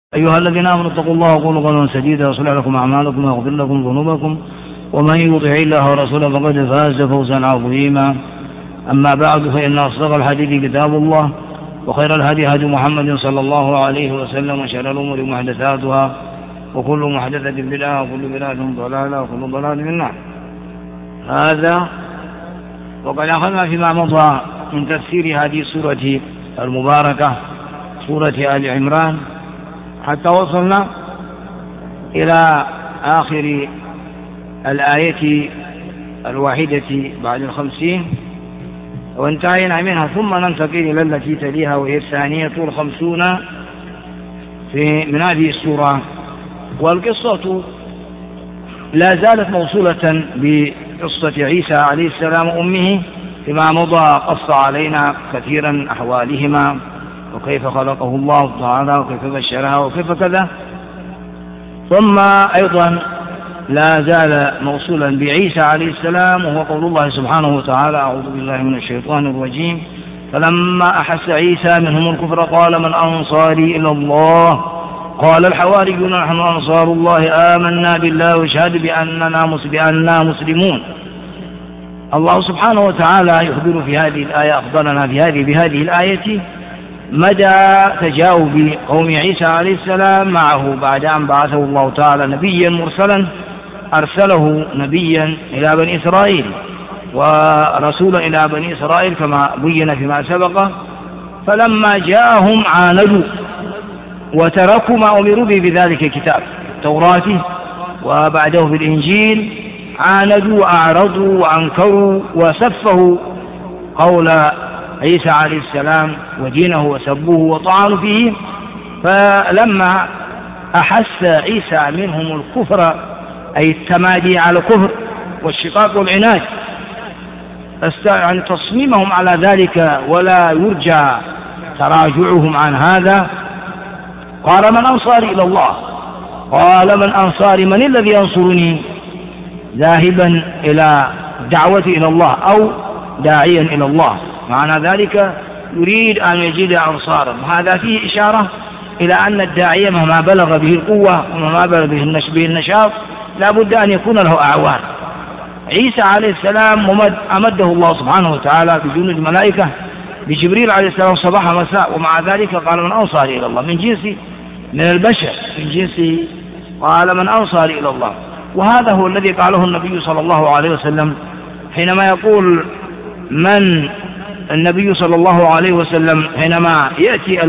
أيها الذين آمنوا اتقوا الله وقولوا قولا سديدا يصلح لكم أعمالكم ويغفر لكم ذنوبكم ومن يطع الله ورسوله فقد فاز فوزا عظيما. أما بعد، فإن أصدق الحديث كتاب الله، وخير الهدي هدي محمد صلى الله عليه وسلم، وشر الأمور محدثاتها، وكل محدثة بدعة، وكل بدعة ضلالة، وكل ضلال في النار. هذا وقد أخذنا فيما مضى من تفسير هذه السورة المباركة سورة آل عمران حتى وصلنا إلى آخر الآية الواحدة بعد 50 وانتهينا منها، ثم ننتقل إلى التي تليها وهي الثانية 50 من هذه السورة. والقصة لا زالت موصولة بقصة عيسى عليه السلام أمه، فيما مضى قص علينا كثيرا أحوالهما وكيف خلقه الله تعالى وكيف بشرها وكيف كذا. ثم أيضا لا زال موصولا بعيسى عليه السلام، وهو قول الله سبحانه وتعالى: أعوذ بالله من الشيطان الرجيم: فلما أحس عيسى منهم الكفر قال من أنصاري إلى الله؟ قال الحواريون نحن أنصار الله آمنا بالله واشهد بأننا مسلمون. الله سبحانه وتعالى يخبر في هذه الآية، أخبرنا بهذه الآية مدى تجاوب قوم عيسى عليه السلام معه بعد أن بعثه الله تعالى نبيا مرسلا، أرسله نبيا إلى بني إسرائيل ورسولا إلى بني إسرائيل كما بين فيما سبق. فلما جاءهم عاندوا وتركوا ما أمروا به بذلك الكتاب التوراة وبعده في الإنجيل، عاندوا وأعرضوا وأنكروا وسفهوا قول عيسى عليه السلام ودينه وسبوه وطعنوا فيه. فلما أحس عيسى منهم الكفر، أي التمادي على الكفر والشقاق والعناد، يعني تصميمهم على ذلك ولا يرجى تراجعهم عن هذا، قال من أنصاري إلى الله؟ قال من أنصاري، من الذي ينصرني؟ ذاهبا إلى دعوة إلى الله أو داعيا إلى الله، معنى ذلك يريد أن يجد أنصارا. وهذا فيه إشارة إلى أن الداعية مهما بلغ به القوة ومهما بلغ به النشاط لا بد أن يكون له أعوان. عيسى عليه السلام أمده الله سبحانه وتعالى بجنود الملائكة بجبريل عليه السلام صباح ومساء، ومع ذلك قال من أنصاري إلى الله، من البشر من جنسه، قال من أنصاري إلى الله. وهذا هو الذي قاله النبي صلى الله عليه وسلم حينما يقول النبي صلى الله عليه وسلم حينما يأتي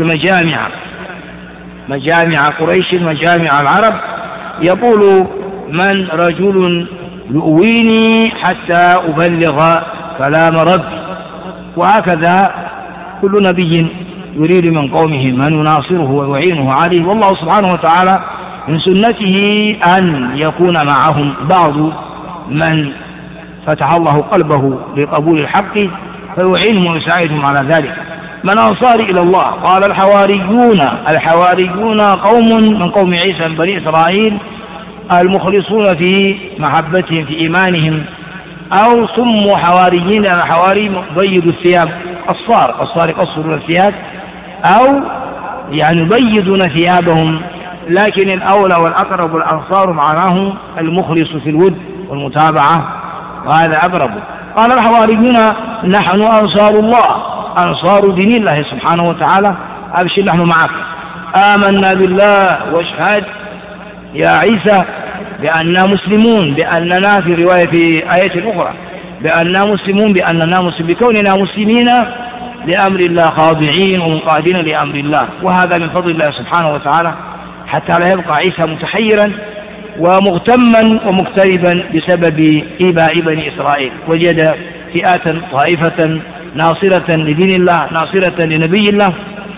مجامع قريش مجامع العرب، يقول من رجل يؤويني حتى أبلغ كلام ربي. وهكذا كل نبي يريد من قومه من يناصره ويعينه عليه، والله سبحانه وتعالى من سنته أن يكون معهم بعض من فتح الله قلبه لقبول الحق فيعينهم ويساعدهم على ذلك. من أنصاري إلى الله؟ قال الحواريون قوم من قوم عيسى من بني إسرائيل المخلصون في محبتهم في إيمانهم، أو سموا حواريين لأن الحواري بيض الثياب، قصار يقصرون الثياب، أو يعني يبيضون ثيابهم، لكن الأولى والأقرب الأنصار معناه المخلص في الود والمتابعة، وهذا أقرب. قال الحواريون نحن أنصار الله، أنصار دين الله سبحانه وتعالى، أبشر نحن معك، آمنا بالله واشهد يا عيسى بأننا مسلمون، بأننا في رواية في آية أخرى بأننا مسلمون، بكوننا مسلمين لأمر الله خاضعين ومنقادين لأمر الله. وهذا من فضل الله سبحانه وتعالى حتى لا يبقى عيسى متحيرا ومغتما ومقتربا بسبب إيباء بني إسرائيل. وجد فئة طائفة ناصرة لدين الله ناصرة لنبي الله،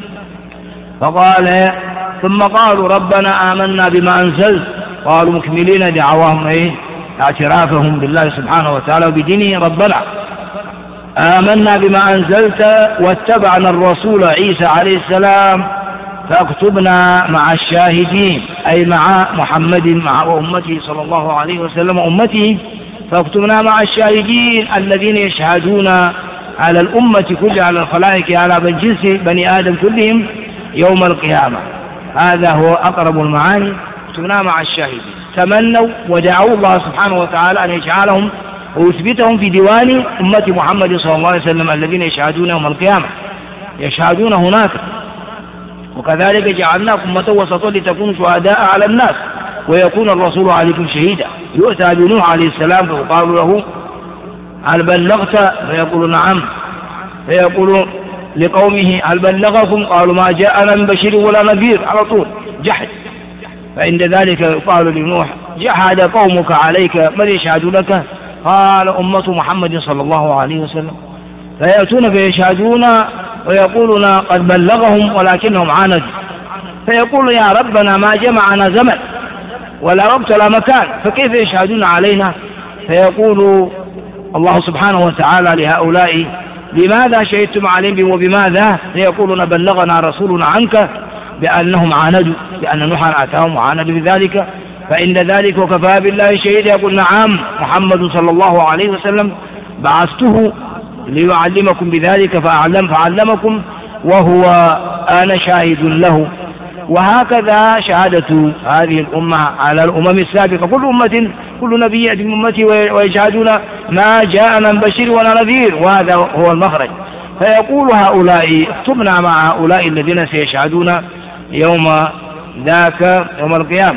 فقال ثم قالوا ربنا آمنا بما أنزلت، قالوا مكملين دعواهم اعترافهم بالله سبحانه وتعالى وبدينه، ربنا آمنا بما أنزلت واتبعنا الرسول عيسى عليه السلام فاكتبنا مع الشاهدين، أي مع محمد مع أمته صلى الله عليه وسلم أمته، فاكتبنا مع الشاهدين الذين يشهدون على الأمة كلها، على الخلائق، على جنس بني آدم كلهم يوم القيامة. هذا هو أقرب المعاني اكتبناها مع الشاهدين. تمنوا ودعوا الله سبحانه وتعالى أن يجعلهم ويثبتهم في ديوان أمة محمد صلى الله عليه وسلم الذين يشهدون يوم القيامة، يشهدون هناك. وكذلك جعلناكم أمة وسطا لتكونوا شهداء على الناس ويكون الرسول عليكم شهيدا. يؤتى بنوح عليه السلام فيقال له هل بلغت؟ فيقول نعم. فيقول لقومه هل بلغكم؟ قالوا ما جاءنا من بشير ولا نذير، على طول جحد. فعند ذلك يقال لنوح جحد قومك عليك من يشهد لك؟ قال أمة محمد صلى الله عليه وسلم. فيأتون فيشهدون ويقولون قد بلغهم ولكنهم عاندوا. فيقول يا ربنا ما جمعنا زمن ولا وقت ولا مكان فكيف يشهدون علينا؟ فيقول الله سبحانه وتعالى لهؤلاء لماذا شهدتم عليهم وبماذا؟ فيقولون بلغنا رسولنا عنك بأنهم عاندوا، بأن نوحا أتاهم وعاندوا بذلك. فإن ذلك وكفى بالله شهيدا. يقول نعم محمد صلى الله عليه وسلم بعثته ليعلمكم بذلك فعلمكم وهو أنا شاهد له. وهكذا شهادة هذه الأمة على الأمم السابقة، كل نبي يأتي من أمته ويشهدون ما جاءنا من بشير ولا نذير، وهذا هو المخرج. فيقول هؤلاء اكتبنا مع هؤلاء الذين سيشهدون يوم ذاك يوم القيامة.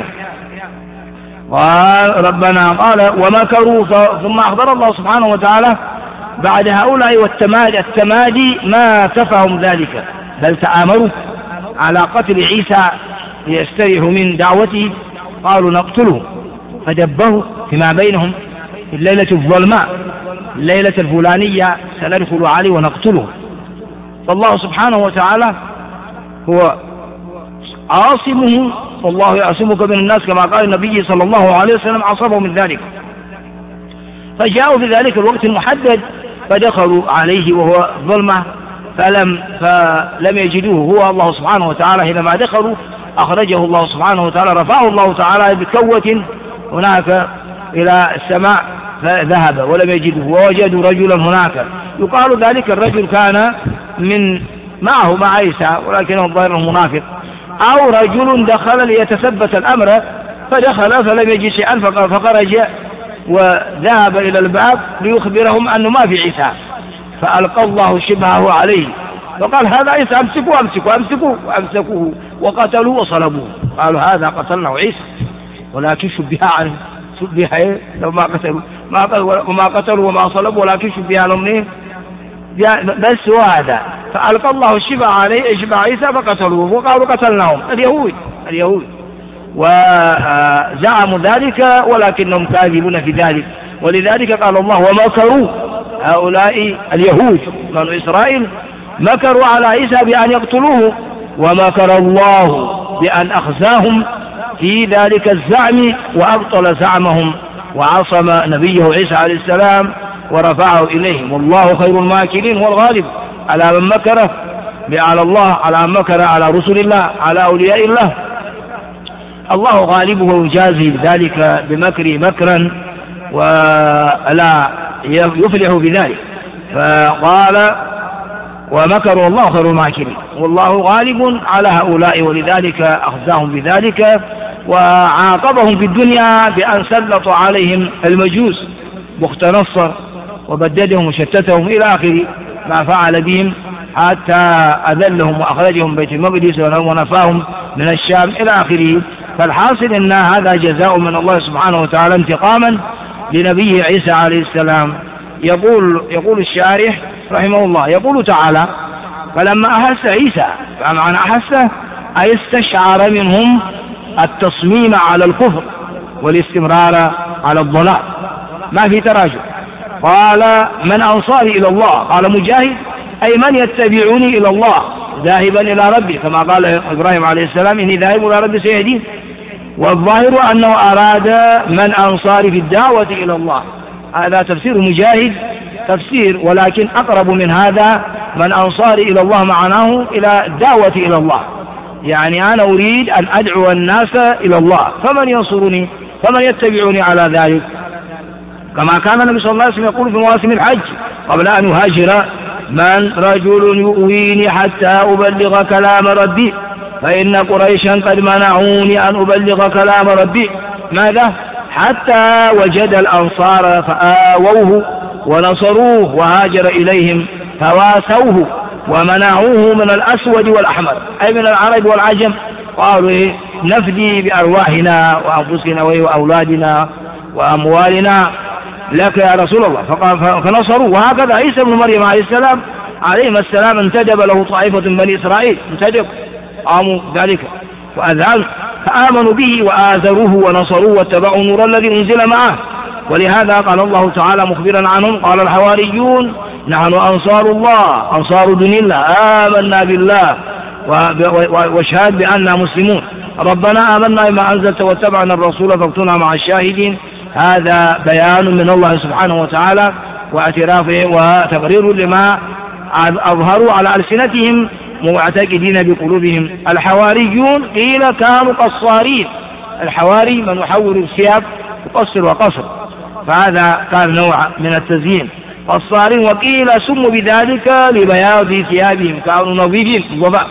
قال ربنا قال ومكروا. ثم أخبر الله سبحانه وتعالى بعد هؤلاء التمادي ما كفاهم ذلك، بل تآمروا على قتل عيسى ليستريحوا من دعوته. قالوا نقتله، فدبروا فيما بينهم في الليلة الظلماء، الليلة الفلانية سندخل عليه ونقتله. فالله سبحانه وتعالى هو عاصمه، والله يعصمك من الناس كما قال النبي صلى الله عليه وسلم عصمه من ذلك. فجاءوا في ذلك الوقت المحدد فدخلوا عليه وهو ظلمة فلم يجدوه. هو الله سبحانه وتعالى حينما دخلوا أخرجه الله سبحانه وتعالى، رفعه الله تعالى بكوة هناك إلى السماء فذهب ولم يجده، ووجدوا رجلا هناك يقال ذلك الرجل كان من معه مع عيسى ولكنه الظاهر منافق، أو رجل دخل ليتثبت الأمر فدخل فلم يجد شيئا فخرج وذهب إلى الباب ليخبرهم أنه ما في عيسى، فألقى الله شبهه عليه فقال هذا عيسى أمسكوه وقتلوه وصلبوه. قالوا هذا قتلنا عيسى ولكن شبه عنه، لو ما قتلوا وما صلبوا ولكن شبه عنهم بس هذا. فألقى الله الشبه عليه شبه عيسى فقتلوه وقالوا قتلناهم اليهود وزعموا ذلك ولكنهم كاذبون في ذلك. ولذلك قال الله ومكروا هؤلاء اليهود بنو إسرائيل مكروا على عيسى بأن يقتلوه، ومكر الله بأن أخزاهم في ذلك الزعم وأبطل زعمهم وعصم نبيه عيسى عليه السلام ورفعه إليهم. والله خير الماكرين، هو الغالب على من مكر على الله، على من مكر على رسل الله، على أولياء الله. الله غالبه ويجازي ذلك بمكره مكرا ولا يفلح بذلك. فقال ومكروا الله خير الماكرين والله غالب على هؤلاء، ولذلك أخزاهم بذلك وعاقبهم في الدنيا بأن سلط عليهم المجوس بخت نصر وبددهم وشتتهم إلى آخر ما فعل بهم حتى أذلهم وأخرجهم بيت المقدس ونفاهم من الشام إلى آخره. فالحاصل أن هذا جزاء من الله سبحانه وتعالى انتقاما لنبيه عيسى عليه السلام. يقول الشارح رحمه الله يقول تعالى فلما أحس عيسى، فمعنى أحسه أي استشعر منهم التصميم على الكفر والاستمرار على الضلال، ما في تراجع. قال من أنصاري إلى الله؟ قال مجاهد أي من يتبعني إلى الله ذاهبا إلى ربي، كما قال إبراهيم عليه السلام إني ذاهب إلى ربي سيهدين. والظاهر أنه أراد من أنصاري في الدعوة إلى الله، هذا تفسير مجاهد تفسير، ولكن أقرب من هذا من أنصاري إلى الله معناه إلى الدعوة إلى الله، يعني أنا أريد أن أدعو الناس إلى الله، فمن ينصرني فمن يتبعني على ذلك. كما كان النبي صلى الله عليه وسلم يقول في مواسم الحج قبل أن يهاجر من رجل يؤويني حتى أبلغ كلام ربي فإن قريشا قد منعوني أن أبلغ كلام ربي. ماذا؟ حتى وجد الأنصار فآووه ونصروه وهاجر إليهم فواسوه ومنعوه من الأسود والأحمر، أي من العرب والعجم. قالوا نفدي بأرواحنا وأنفسنا وأولادنا وأموالنا لك يا رسول الله، فنصروا. وهكذا عيسى بن مريم عليه السلام انتدب له طائفة من بني إسرائيل، انتدب قاموا ذلك وأذعنوا فآمنوا به وآذروه ونصروه واتبعوا النور الذي أنزل معه. ولهذا قال الله تعالى مخبرا عنهم: قال الحواريون نحن أنصار الله، أنصار دين الله، آمنا بالله واشهد بأننا مسلمون، ربنا آمنا بما أنزلت واتبعنا الرسول فاكتبنا مع الشاهدين. هذا بيان من الله سبحانه وتعالى واعترافه وتقرير لما أظهروا على ألسنتهم معتقدين بقلوبهم. الحواريون قيل كانوا قصارين، الحواري من يحول الثياب يقصر وقصر، فهذا كان نوع من التزيين، قصارين. وقيل سموا بذلك لبياض ثيابهم، كانوا نظيفين ضباء.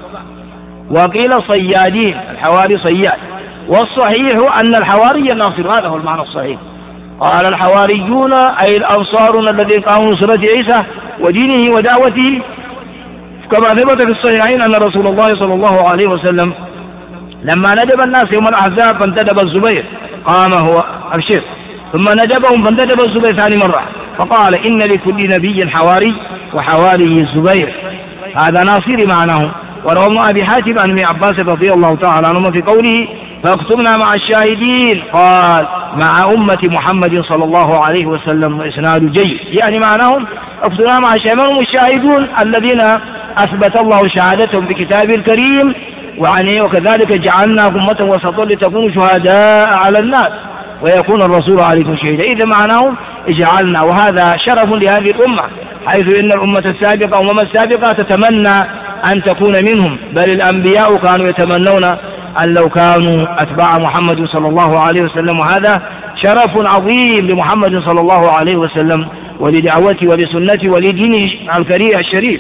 وقيل صيادين، الحواري صياد. والصحيح أن الحواري الناصر، هذا هو المعنى الصحيح. قال الحواريون أي الأنصار الذين قاموا نصرة عيسى ودينه ودعوته، كما ثبت في الصحيحين أن رسول الله صلى الله عليه وسلم لما ندب الناس يوم الأحزاب فانتدب الزبير، قام هو الشيخ ثم ندبهم فانتدب الزبير ثاني مرة، فقال إن لكل نبي حواري وحواري الزبير، هذا ناصري معناه. وروى ابن أبي حاتم عن ابن عباس رضي الله تعالى عنهما في قوله فاكتبنا مع الشاهدين، قال مع أمة محمد صلى الله عليه وسلم، وإسناد جيد، يعني معناهم اكتبنا مع الشاهدون الذين أثبت الله شهادتهم بكتابه الكريم، وكذلك جعلناكم أمة وسطا لتكونوا شهداء على الناس ويكون الرسول عليكم شهيدا. إذا معناهم اجعلنا، وهذا شرف لهذه الأمة، حيث إن الأمة السابقة أمم السابقة تتمنى أن تكون منهم، بل الأنبياء كانوا يتمنون أن لو كانوا أتباع محمد صلى الله عليه وسلم. وهذا شرف عظيم لمحمد صلى الله عليه وسلم ولدعوته ولسنته ولدينه الكريم الشريف.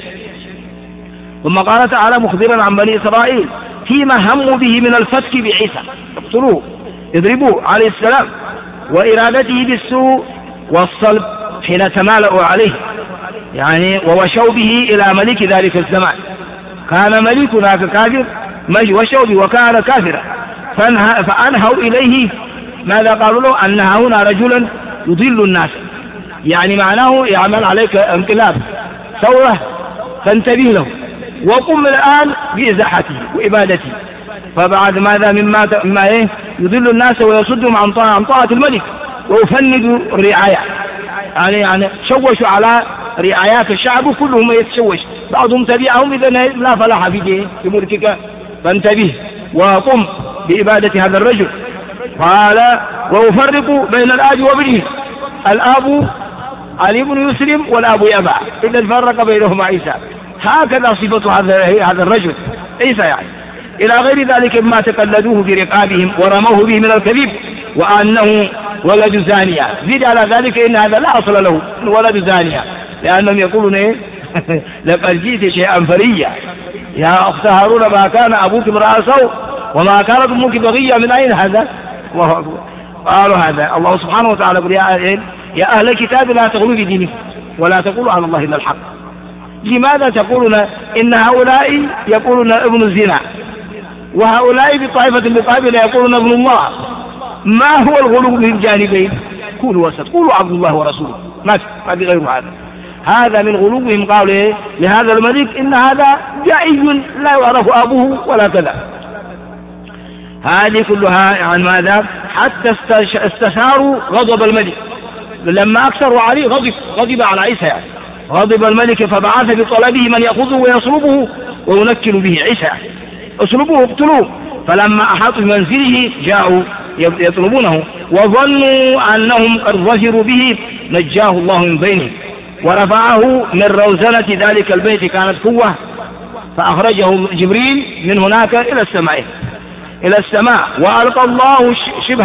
ثم قال تعالى مخبرا عن بني إسرائيل فيما هموا به من الفتك بعيسى، اقتلوه اضربوه عليه السلام، وإرادته بالسوء والصلب حين تمالأوا عليه، يعني ووشوا به إلى ملك ذلك الزمان. كان ملك ذاك كافر وشوا به وكان كافرا، فأنهوا إليه ماذا قالوا له؟ أن هنا رجلا يضل الناس، يعني معناه يعمل عليك انقلاب ثورة فانتبه له، وقم الآن بإزاحته وإبادته. فبعد ماذا مما يضل الناس ويصدهم عن طاعة الملك ويفند الرعاية، يعني شوشوا على رعايات الشعب كلهم يتشوش، بعضهم تبعهم إذا لا فلاح في ملكك، فانتبه وقم بإبادة هذا الرجل. قال ويفرق بين الآب وابنه، الآب علي بن يسلم والآب يأبى، إذا فرق بينهما عيسى. هكذا صفة هذا الرجل عيسى، يعني إلى غير ذلك مما تقلدوه في رقابهم ورموه به من الكذب وأنه ولد زانية. زيد على ذلك إن هذا لا أصل له، ولد زانية، لأنهم يقولون لقد جئت شيئا فريا يا أخت هارون، ما كان أبوك امرأ سوء وما كانت أمك بغية، من أين هذا؟ الله أكبر. قالوا هذا الله سبحانه وتعالى يقول يا أهل الكتاب لا تغلوا في دينكم ولا تقولوا على الله إلا الحق. لماذا تقولون إن هؤلاء يقولون ابن الزنا وهؤلاء بطائفة المقابلة يقولون ابن الله؟ ما هو الغلو من الجانبين؟ قولوا وسط، قولوا عبد الله ورسوله، ما في غير هذا من غلوهم. قالوا لهذا الملك إن هذا جائي لا يعرف أبوه ولا كذا. هذه كلها عن ماذا؟ حتى استثاروا غضب الملك، لما أكثروا عليه غضب على عيسى، يعني غضب الملك فبعث بطلبه من يأخذه ويصلبه وينكل به عيسى، اصلبوه اقتلوه. فلما أحاطوا بمنزله جاءوا يطلبونه وظنوا أنهم قد ظفروا به، نجاه الله من بينهم ورفعه من روزنة ذلك البيت، كانت قوة، فأخرجه جبريل من هناك إلى السماء وألقى الله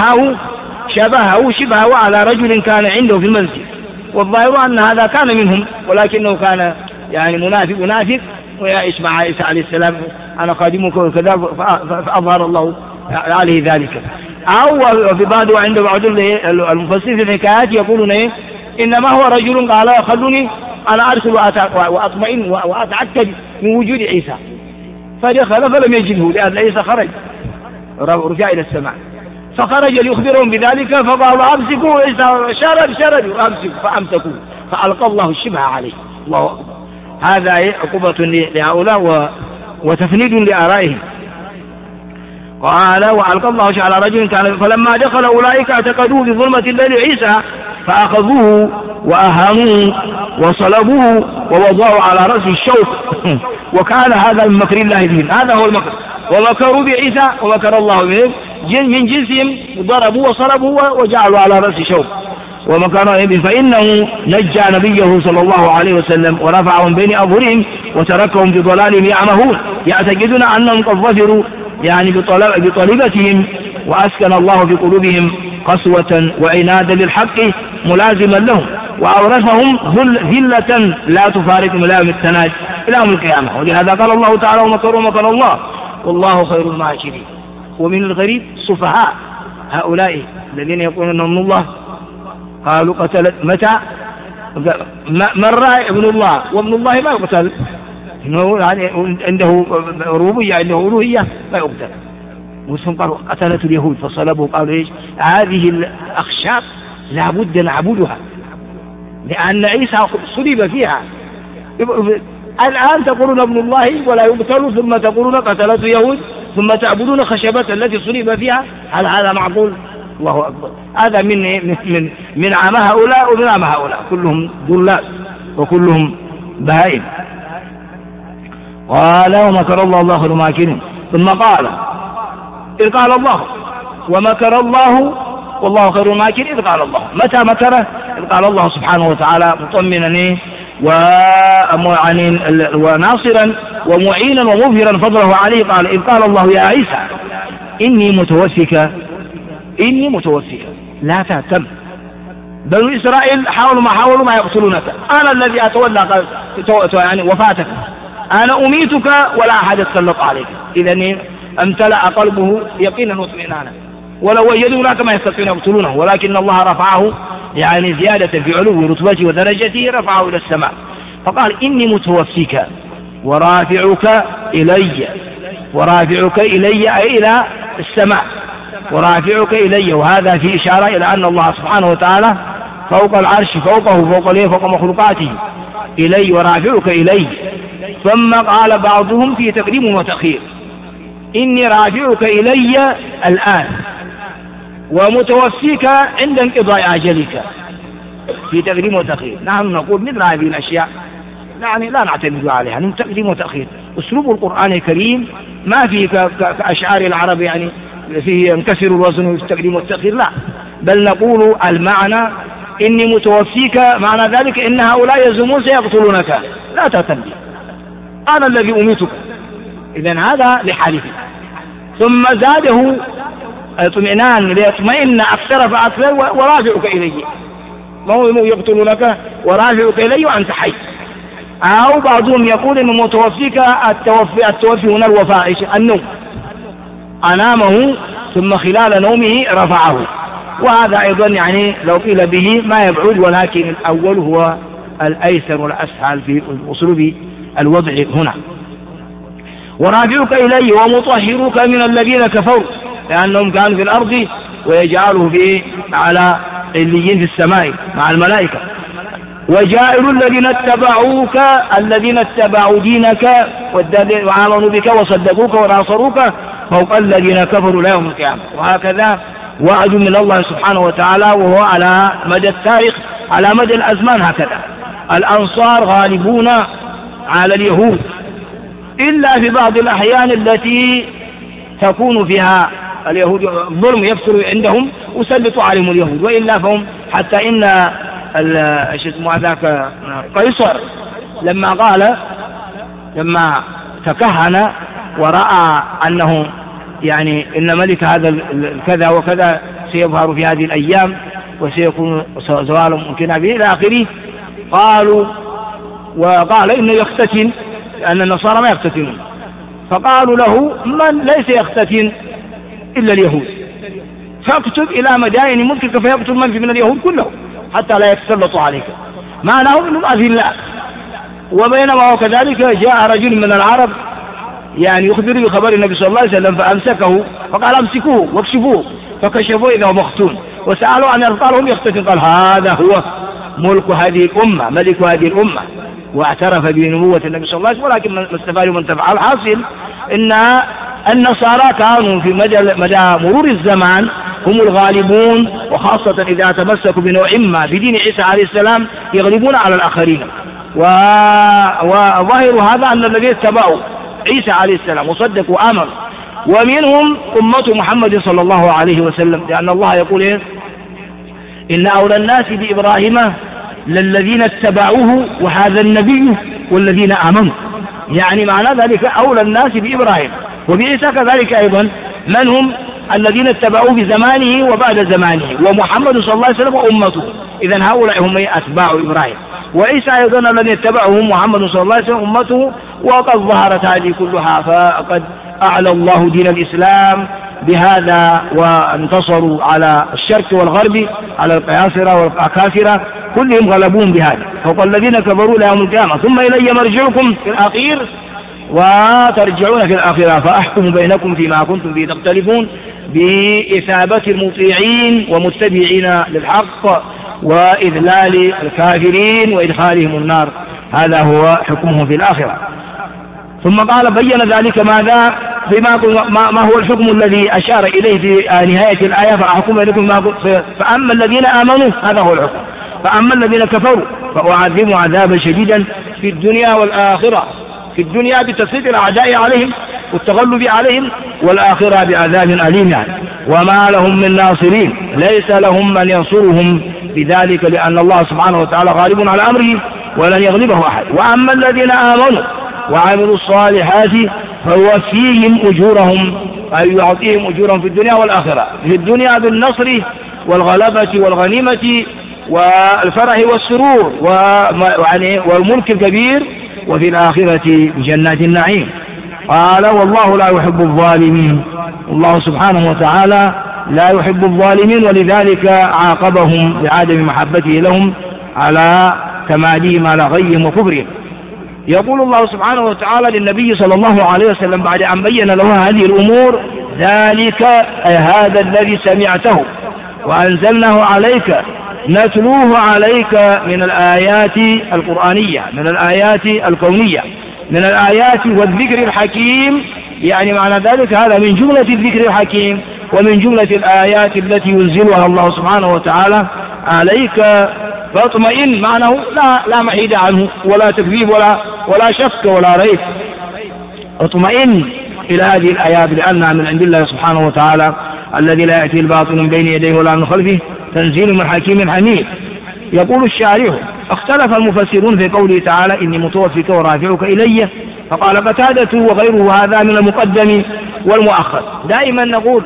شبهه على رجل كان عنده في المنزل، والظاهر أن هذا كان منهم، ولكنه كان يعني منافق ويعيش مع عيسى عليه السلام أنا خادمك وكذا، فأظهر الله عليه ذلك. أو في بعض وعند بعض المفسرين في الحكايات يقولون إنما هو رجل قال خلوني أنا أرسل وأطمئن وأتأكد من وجود عيسى، فدخل فلم يجده لأن عيسى خرج رجع إلى السماء، فخرج ليخبرهم بذلك فقال أمسكوا عيسى، شرد أمسكوا فأمسكوا فألقى الله الشبه عليه. الله أكبر. هذا عقوبة لهؤلاء وتفنيد لآرائهم. قال وألقى الله الشبه على رجل كان، فلما دخل أولئك اعتقدوه بظلمة الليل عيسى فأخذوه وأهانوه وصلبوه ووضعوا على رأس الشوك وكان هذا من مكر الله بهم. هذا هو المكر، ومكروا بعيسى ومكر الله بهم من جنسهم، ضربوا وصلبوا وجعلوا على رأس شوك ومكر بهم. فإنه نجى نبيه صلى الله عليه وسلم ورفعهم بين أظهرهم وتركهم في ضلالهم يعمهون يعتقدون أنهم قد ظفروا يعني بطلبتهم، وأسكن الله في قلوبهم قسوة وعنادا للحق ملازما لهم، وأورثهم ذلة لا تفارق من يوم التناد إلى يوم القيامة. ولهذا قال الله تعالى ومكروا مكر الله والله خير الماكرين. ومن الغريب سفهاء هؤلاء الذين يقولون أن الله قالوا قتلت متى مرة ابن الله، وابن الله ما يقتل، يعني عنده ربوبية عنده ألوهية ما يقتل. مسلم قالوا قتلت اليهود فصلبوا، قالوا ايش هذه الأخشاب لا بد نعبدها لأن عيسى صلب فيها. الآن تقولون ابن الله ولا يقتل، ثم تقولون قتلت يهود، ثم تعبدون خشبة التي صلب فيها. هل هذا معقول؟ الله أكبر. هذا من عام هؤلاء ومن عام هؤلاء، كلهم ضلال وكلهم بهائم. قال ومكر الله خير الماكرين. ثم قال إذ قال الله ومكر الله والله خير الماكرين. إذ قال الله متى مكره؟ إذ قال الله سبحانه وتعالى مطمنا وناصرا ومعينا ومظهرا فضله عليه. قال إذ قال الله يا عيسى إني متوفيك لا تهتم. بنو إسرائيل حاولوا ما يقتلونك، أنا الذي أتولى يعني وفاتك، أنا أميتك ولا أحد يتسلط عليك. إذن امتلأ قلبه يقينا واطمئنانا، ولو وجدوا لك ما يستطيعون يقتلونه، ولكن الله رفعه يعني زيادة في علو رتبته ودرجته، رفعه إلى السماء. فقال إني متوفيك ورافعك إلي أي إلى السماء، ورافعك إلي. وهذا في إشارة إلى أن الله سبحانه وتعالى فوق العرش، فوق مخلوقاته، إلي ورافعك إلي. ثم قال بعضهم في تقديم وتأخير إني رافعك إلي الآن ومتوفيك عند انقضاء أجلك، في تقديم وتأخير. نحن نقول مثل هذه الأشياء يعني لا نعتمد عليها، من تقديم وتأخير. أسلوب القرآن الكريم ما فيه كأشعار العرب يعني فيه ينكسر الوزن في التقديم والتأخير، لا، بل نقول المعنى إني متوفيك، معنى ذلك إن هؤلاء يزعمون سيقتلونك، لا تهتم، أنا الذي أميتك. إذن هذا لحالفه. ثم زاده اطمئنان ليطمئن أكثر فأكثر ورافعك إلي، ما هو يقتلونك ورافعك إلي وأنت حي. أو بعضهم يقول إن متوفيك التوفي هنا الوفاء، النوم، أنامه ثم خلال نومه رفعه. وهذا أيضا يعني لو قيل به ما يبعد، ولكن الأول هو الأيسر والأسهل في أسلوب الوضع هنا. ورافعك إلي ومطهرك من الذين كفروا، لأنهم كانوا في الأرض ويجعله على عليين في السماء مع الملائكة. وجائر الذين اتبعوا دينك وآمنوا بك وصدقوك وناصروك فوق الذين كفروا لا يوم القيامة. وهكذا وعد من الله سبحانه وتعالى، وهو على مدى التاريخ على مدى الأزمان. هكذا الأنصار غالبون على اليهود إلا في بعض الأحيان التي تكون فيها اليهود الظلم يفسر عندهم وسلطوا عليهم اليهود، وإلا فهم حتى إن ذاك قيصر لما تكهن ورأى أنه يعني إن ملك هذا كذا وكذا سيظهر في هذه الأيام وسيكون زوال ممكن به إلى آخره، وقال إنه يختتن، لأن النصارى ما يختتنون، فقالوا له من ليس يختتن إلا اليهود، فاكتب إلى مدائن ملكك فيقتل من في من اليهود كلهم حتى لا يتسلطوا عليك، معناه أنهم أذلاء. وبينما هو كذلك جاء رجل من العرب يعني يخبر بخبر النبي صلى الله عليه وسلم فأمسكه فقال امسكوه واكشفوه، فكشفوه إذا هو مختون، وسألوا عن أبطالهم يختتن، قال هذا هو ملك هذه الأمة، ملك هذه الأمة، واعترف بنبوة النبي صلى الله عليه وسلم. ولكن ما استفاد من تفعل الحاصل إن النصارى كانوا في مدى مرور الزمان هم الغالبون، وخاصة إذا تمسكوا بنوع ما بدين عيسى عليه السلام يغلبون على الآخرين. وظاهر هذا أن الذين اتبعوا عيسى عليه السلام وصدقوا وآمنوا، ومنهم أمة محمد صلى الله عليه وسلم، لأن الله يقول إن أولى الناس بإبراهيم للذين اتبعوه وهذا النبي والذين آمنوا، يعني معنى ذلك أولى الناس بإبراهيم وبعيسى كذلك أيضا من هم الذين اتبعوه بزمانه وبعد زمانه، ومحمد صلى الله عليه وسلم وأمته، إذن هؤلاء هم أتباع إبراهيم. وعيسى أيضا الذين اتبعوه محمد صلى الله عليه وسلم أمته، وقد ظهرت هذه كلها، فقد أعلى الله دين الإسلام بهذا، وانتصروا على الشرق والغرب، على القياصرة والأكافرة كلهم غلبون بهذا، فوق الذين كفروا لهم القيامة ثم إلي مرجعكم في الأخير وترجعون في الآخرة فأحكم بينكم فيما كنتم فيه تختلفون، بإثابة المطيعين ومتبعين للحق وإذلال الكافرين وإدخالهم النار، هذا هو حكمهم في الآخرة. ثم قال بين ذلك ماذا ما هو الحكم الذي أشار إليه في نهاية الآية فأحكم بينكم فأما الذين آمنوا هذا هو الحكم، فأما الذين كفروا فأعذبهم عذابا شديدا في الدنيا والآخرة، في الدنيا بتسليط الأعداء عليهم والتغلب عليهم، والآخرة بعذاب أليم يعني. وما لهم من ناصرين، ليس لهم من ينصرهم بذلك، لأن الله سبحانه وتعالى غالب على أمره ولن يغلبه أحد. وأما الذين آمنوا وعملوا الصالحات فيوفيهم أجورهم، أي يعطيهم أجورهم في الدنيا والآخرة، في الدنيا بالنصر والغلبة والغنيمة والفرح والسرور والملك الكبير، وفي الآخرة بجنات النعيم. قال والله لا يحب الظالمين، الله سبحانه وتعالى لا يحب الظالمين، ولذلك عاقبهم بعدم محبته لهم على تماديهم على غيهم وكفرهم. يقول الله سبحانه وتعالى للنبي صلى الله عليه وسلم بعد أن بين له هذه الأمور ذلك هذا الذي سمعته وأنزلناه عليك نتلوه عليك من الآيات القرآنية، من الآيات الكونية، من الآيات والذكر الحكيم، يعني معنى ذلك هذا من جملة الذكر الحكيم ومن جملة الآيات التي ينزلها الله سبحانه وتعالى عليك، فاطمئن معناه لا محيد عنه ولا تكذيب ولا شك ولا ريب، اطمئن إلى هذه الآيات لأنها من عند الله سبحانه وتعالى الذي لا يأتي الباطل من بين يديه ولا من خلفه تنزيل من حكيم حميد. يقول الشارح اختلف المفسرون في قوله تعالى إني متوفيك ورافعك إلي، فقال قتادة وغيره هذا من المقدم والمؤخر. دائما نقول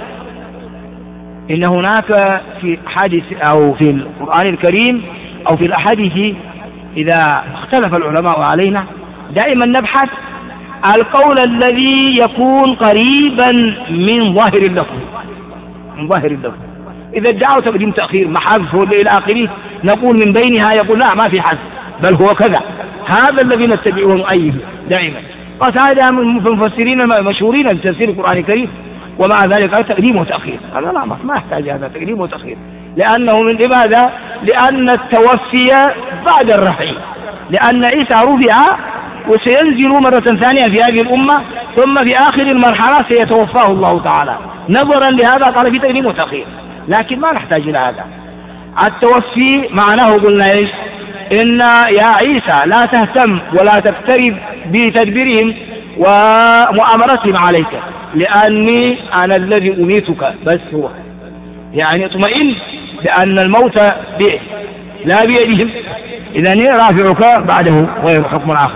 إن هناك في حديث أو في القرآن الكريم أو في الأحاديث إذا اختلف العلماء علينا دائما نبحث القول الذي يكون قريبا من ظاهر اللفظ، من ظاهر اللفظ. إذا ادعوا تقديم تأخير محذف إلى آخره نقول من بينها يقول لا ما في حذف بل هو كذا، هذا الذي نتبعه ونؤيده دائما. هذا من المفسرين المشهورين في تفسير القرآن الكريم، ومع ذلك تقديم وتأخير، هذا لا ما يحتاج هذا تقديم وتأخير، لأنه من لماذا؟ لأن التوفي بعد الرفع، لأن عيسى رفع وسينزل مرة ثانية في هذه الأمة، ثم في آخر المرحلة سيتوفاه الله تعالى، نظرا لهذا قال في تقديم وتأخير، لكن ما نحتاج إلى هذا. التوفي معناه قلنا إيش؟ إن يا عيسى لا تهتم ولا تقترب بتدبيرهم ومؤامرتهم عليك، لأني أنا الذي أميتك، بس هو يعني اطمئن بأن الموت بيده لا بيدهم، إذن رافعك بعده غير حكم آخر.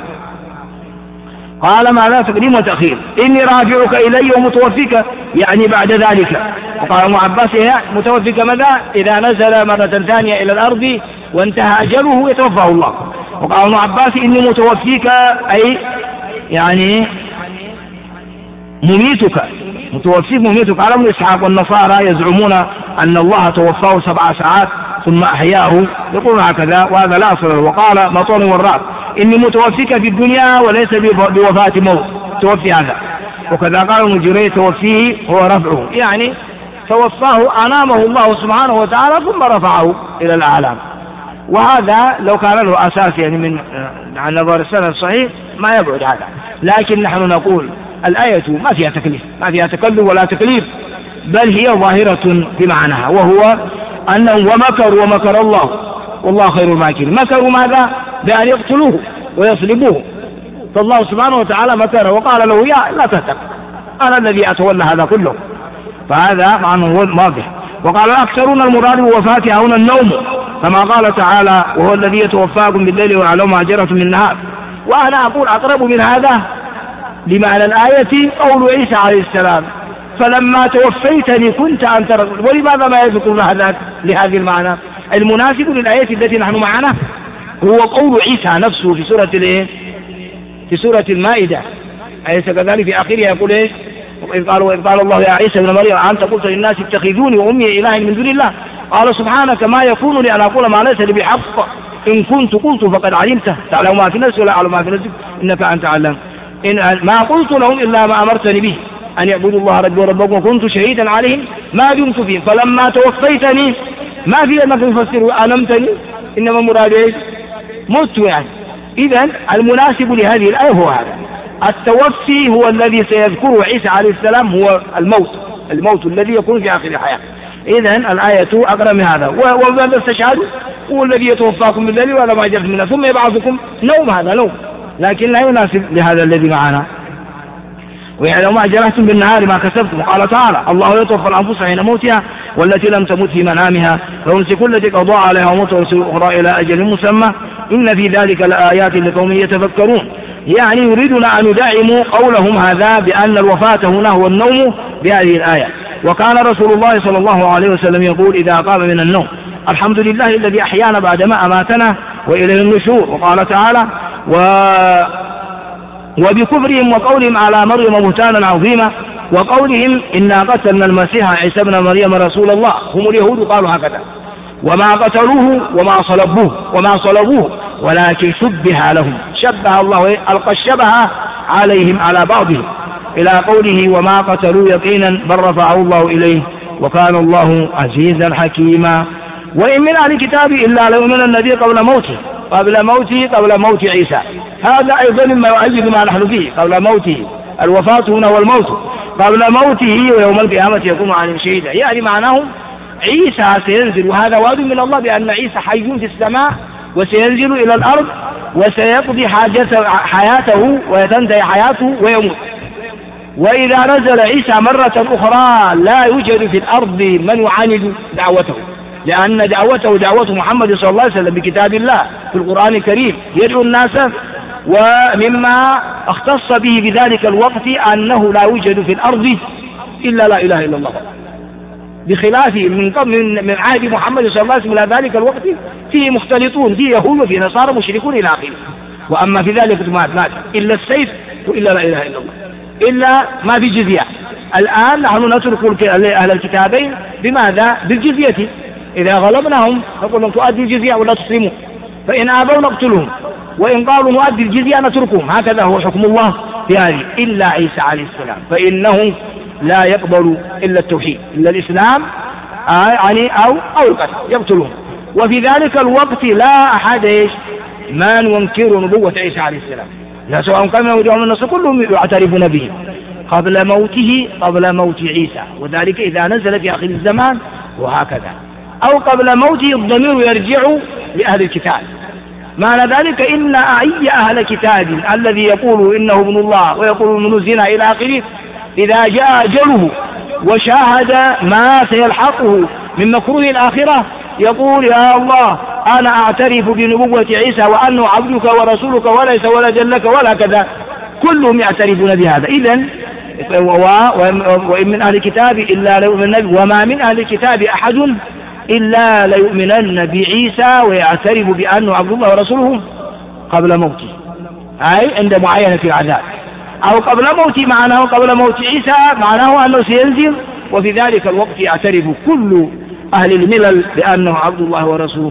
قال ما لا تقديم وتأخير، إني رافعك إلي ومتوفيك يعني بعد ذلك. وقال ابن عباس متوفيك ماذا؟ إذا نزل مرة ثانية إلى الأرض وانتهى أجله يتوفاه الله. وقال ابن عباس إني متوفيك أي يعني مميتك، متوفيك مميتك. على ابن إسحاق والنصارى يزعمون أن الله توفاه 7 ساعات ثم أحياه، يقولون هكذا وهذا لا أصل له. وقال مطون والرعد إني متوفيك في الدنيا وليس بوفاة موت، توفي هذا. وكذا قال ابن جريج توفيه هو رفعه، يعني توفاه أنامه الله سبحانه وتعالى ثم رفعه إلى الأعلام. وهذا لو كان له أساس يعني من عن نظر السند الصحيح ما يبعد هذا، لكن نحن نقول الآية ما فيها تكليف، ما فيها تكلف ولا تكليف، بل هي ظاهرة بمعناها، وهو أنهم ومكروا ومكر الله والله خير الماكرين. مكروا ماذا؟ بأن يقتلوه ويصلبوه، فالله سبحانه وتعالى مكر وقال له يا لا تهتك، أنا الذي أتولى هذا كله، فهذا معنى واضح. وقال الأكثرون المراد بوفاته هنا النوم، كما قال تعالى وهو الذي يتوفاكم بالليل ويعلم ما جرتم من النهار. وأنا أقول أقرب من هذا لمعنى الآية قول عيسى عليه السلام فلما توفيتني كنت أنت رجل. ولماذا ما يذكرون هذا لهذه المعنى؟ المناسب للآية التي نحن معنا هو قول عيسى نفسه في سورة في سورة المائدة، أليس كذلك؟ في آخرها يقول إيش؟ وإذ قال الله يا عيسى ابن مريم أنت قلت للناس اتخذوني وأمي إلها من دون الله قال سبحانك ما يكون لي أن أقول ما ليس لي بحق إن كنت قلت فقد علمته تعلم ما في نفسي ولا أعلم ما في نفسك إنك أنت علام. إن ما قلت لهم إلا ما أمرتني به أن يعبدوا الله ربي وربكم وكنت شهيدا عليهم ما دمت فيهم فلما توفيتني ما في أنك تفسر أنمتني، إنما مراد إيش؟ مت يعني. إذن المناسب لهذه الآية هو هذا، التوفي هو الذي سيذكره عيسى عليه السلام هو الموت الذي يكون في آخر الحياة. إذن الآية أقرب من هذا. وماذا استشهد؟ هو الذي يتوفاكم بالليل ولا ما جرت منه ثم يبعثكم نوم، هذا نوم لكن لا يناسب لهذا الذي معنا. ويعلم ما جرحتم بالنهار ما كسبتم. وقال تعالى الله يتوفى الأنفس حين موتها والتي لم تمت في منامها فيمسك التي قضى عليها وموت ويرسل الأخرى إلى أجل مسمى إن في ذلك لآيات لقوم يتفكرون. يعني يريدنا أن ندعموا قولهم هذا بأن الوفاة هنا هو النوم بهذه الآية. وكان رسول الله صلى الله عليه وسلم يقول إذا قام من النوم الحمد لله الذي أحيانا بعدما أماتنا وإليه النشور. وقال تعالى وبكفرهم وقولهم على مريم بهتانا عظيما وقولهم إنا قتلنا المسيح عيسى ابن مريم رسول الله، هم اليهود قالوا هكذا وما قتلوه وما صلبوه ولكن شبه لهم، شبه الله ألقى الشبه عليهم على بعضهم إلى قوله وما قتلوا يقينا بل رفعه الله إليه وكان الله عزيزا حكيما. وإن من أهل الكتاب إلا ليؤمن النبي قبل موته موت عيسى. هذا أيضا مما يؤيد ما نحن فيه قبل موته، الوفاة هنا والموت قبل موته ويوم القيامة يكون عليهم شهيدا. يعني معناه عيسى سينزل، وهذا وعد من الله بأن عيسى حي في السماء وسينزل إلى الأرض وسيقضي حياته وتنتهي حياته ويموت. وإذا نزل عيسى مرة أخرى لا يوجد في الأرض من يعاند دعوته، لأن دعوته دعوة محمد صلى الله عليه وسلم بكتاب الله في القرآن الكريم يدعو الناس. ومما اختص به بذلك الوقت أنه لا يوجد في الأرض إلا لا إله إلا الله، بخلاف من عهد محمد صلى الله عليه وسلم إلى ذلك الوقت فيه مختلطون، فيه يهود وفيه نصارى مشركون إلى آخره. وأما في ذلك ما إلا السيف وإلا لا إله إلا الله، إلا ما في جزية. الآن نحن نترك أهل الكتابين بماذا؟ بالجزية. إذا غلبناهم نقول لهم تؤدي الجزية ولا تسلموا، فإن آبوا نقتلهم وإن قالوا نؤدي الجزية نتركهم. هكذا هو حكم الله في هذه. إلا عيسى عليه السلام فإنه لا يقبل إلا التوحيد إلا الإسلام يعني أو القتل يقتلهم. وفي ذلك الوقت لا أحد من ينكر نبوة عيسى عليه السلام، لا سواء كان يدعون الناس كلهم يعترفون به قبل موت عيسى، وذلك إذا نزل في آخر الزمان وهكذا. أو قبل موته الضمير يرجع لأهل الكتاب. معنى ذلك إن أي أهل كتاب الذي يقول إنه ابن الله ويقول ابن الزنا إلى آخره إذا جاء أجله وشاهد ما سيلحقه من مكروه الآخرة يقول يا الله أنا أعترف بنبوة عيسى وأنه عبدك ورسولك وليس ولدا لك ولا كذا، كلهم يعترفون بهذا. إذن وإن من أهل الكتاب إلا ليؤمنن وما من أهل الكتاب أحد إلا ليؤمنن بعيسى ويعترف بأنه عبد الله ورسوله قبل موته، أي عند معاينة العذاب. أو قبل موته معناه قبل موت عيسى معناه أنه سينزل، وفي ذلك الوقت يعترف كل أهل الملل بأنه عبد الله ورسوله.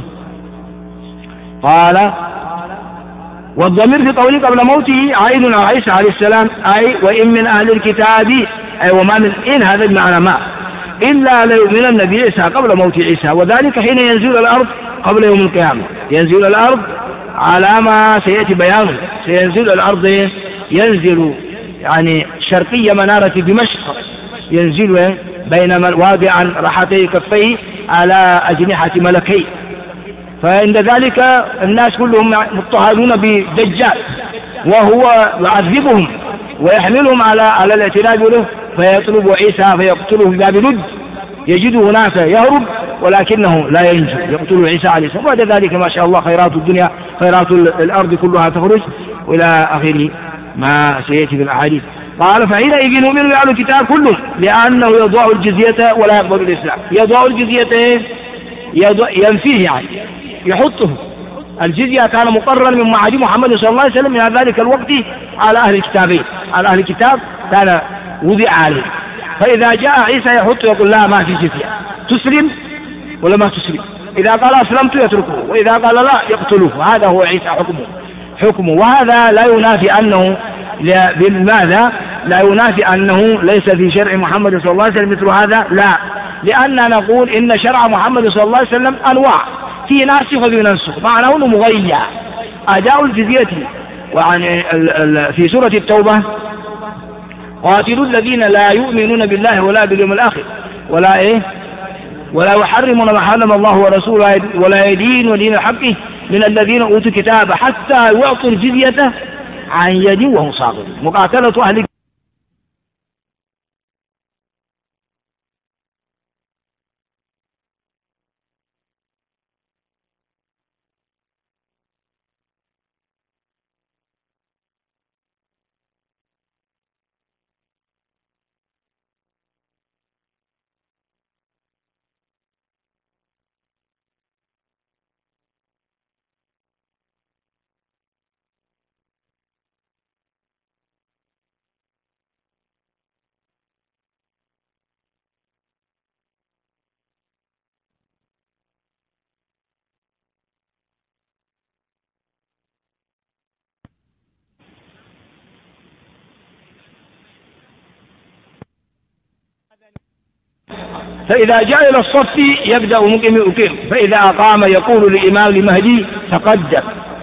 قال والضمير في قوله قبل موته عائد على عيسى عليه السلام، أي وإن من أهل الكتاب، أي وما من إن هذا بمعنى ما إلا ليؤمن النبي عيسى قبل موت عيسى، وذلك حين ينزل الأرض قبل يوم القيامة. ينزل الأرض على ما سيأتي بيانه، سينزل الأرض ينزل يعني شرقية منارة دمشق، ينزل بين واضعا راحتي كفيه على أجنحة ملكي، فعند ذلك الناس كلهم مضطهدون بدجال، وهو يعذبهم ويحملهم على الاعتراف له، فيطلب عيسى فيقتله في باب لد، يجد هناك يهرب ولكنه لا ينجو، يقتل عيسى عليه السلام. وبعد ذلك ما شاء الله خيرات الدنيا خيرات الأرض كلها تخرج إلى آخر ما سيأتي في الأحاديث. قال فحينئذ نؤمن بأهل الكتاب كلهم، لأنه يضع الجزية ولا يقبل الإسلام. يضع الجزية ينفيه، يعني يحطه. الجزية كان مقررا من معاهد محمد صلى الله عليه وسلم من ذلك الوقت على أهل الكتابين، على أهل الكتاب كان وضع عليه، فإذا جاء عيسى يحط يقول لا ما في جزية، تسلم ولا ما تسلم، إذا قال أسلمت يتركه، وإذا قال لا يقتله. هذا هو عيسى حكمه. وهذا لا ينافي أنه بماذا؟ لا ينافي أنه ليس في شرع محمد صلى الله عليه وسلم مثل هذا، لا، لأننا نقول إن شرع محمد صلى الله عليه وسلم أنواع، في ناسخ وفي منسوخ، معناه أنه مغير. أداء الجزية في سورة التوبة قاتلوا الذين لا يؤمنون بالله ولا باليوم الآخر ولا يحرمون ما حرم الله ورسوله ولا يدين دين الحق من الذين أوتوا الكتاب حتى يعطوا الجزية عن يد وهم صاغرون. مقاتلة أهل فإذا جاء إلى الصف يبدأ مقيم يقيم، فإذا أقام يقول للإمام المهدي تقدم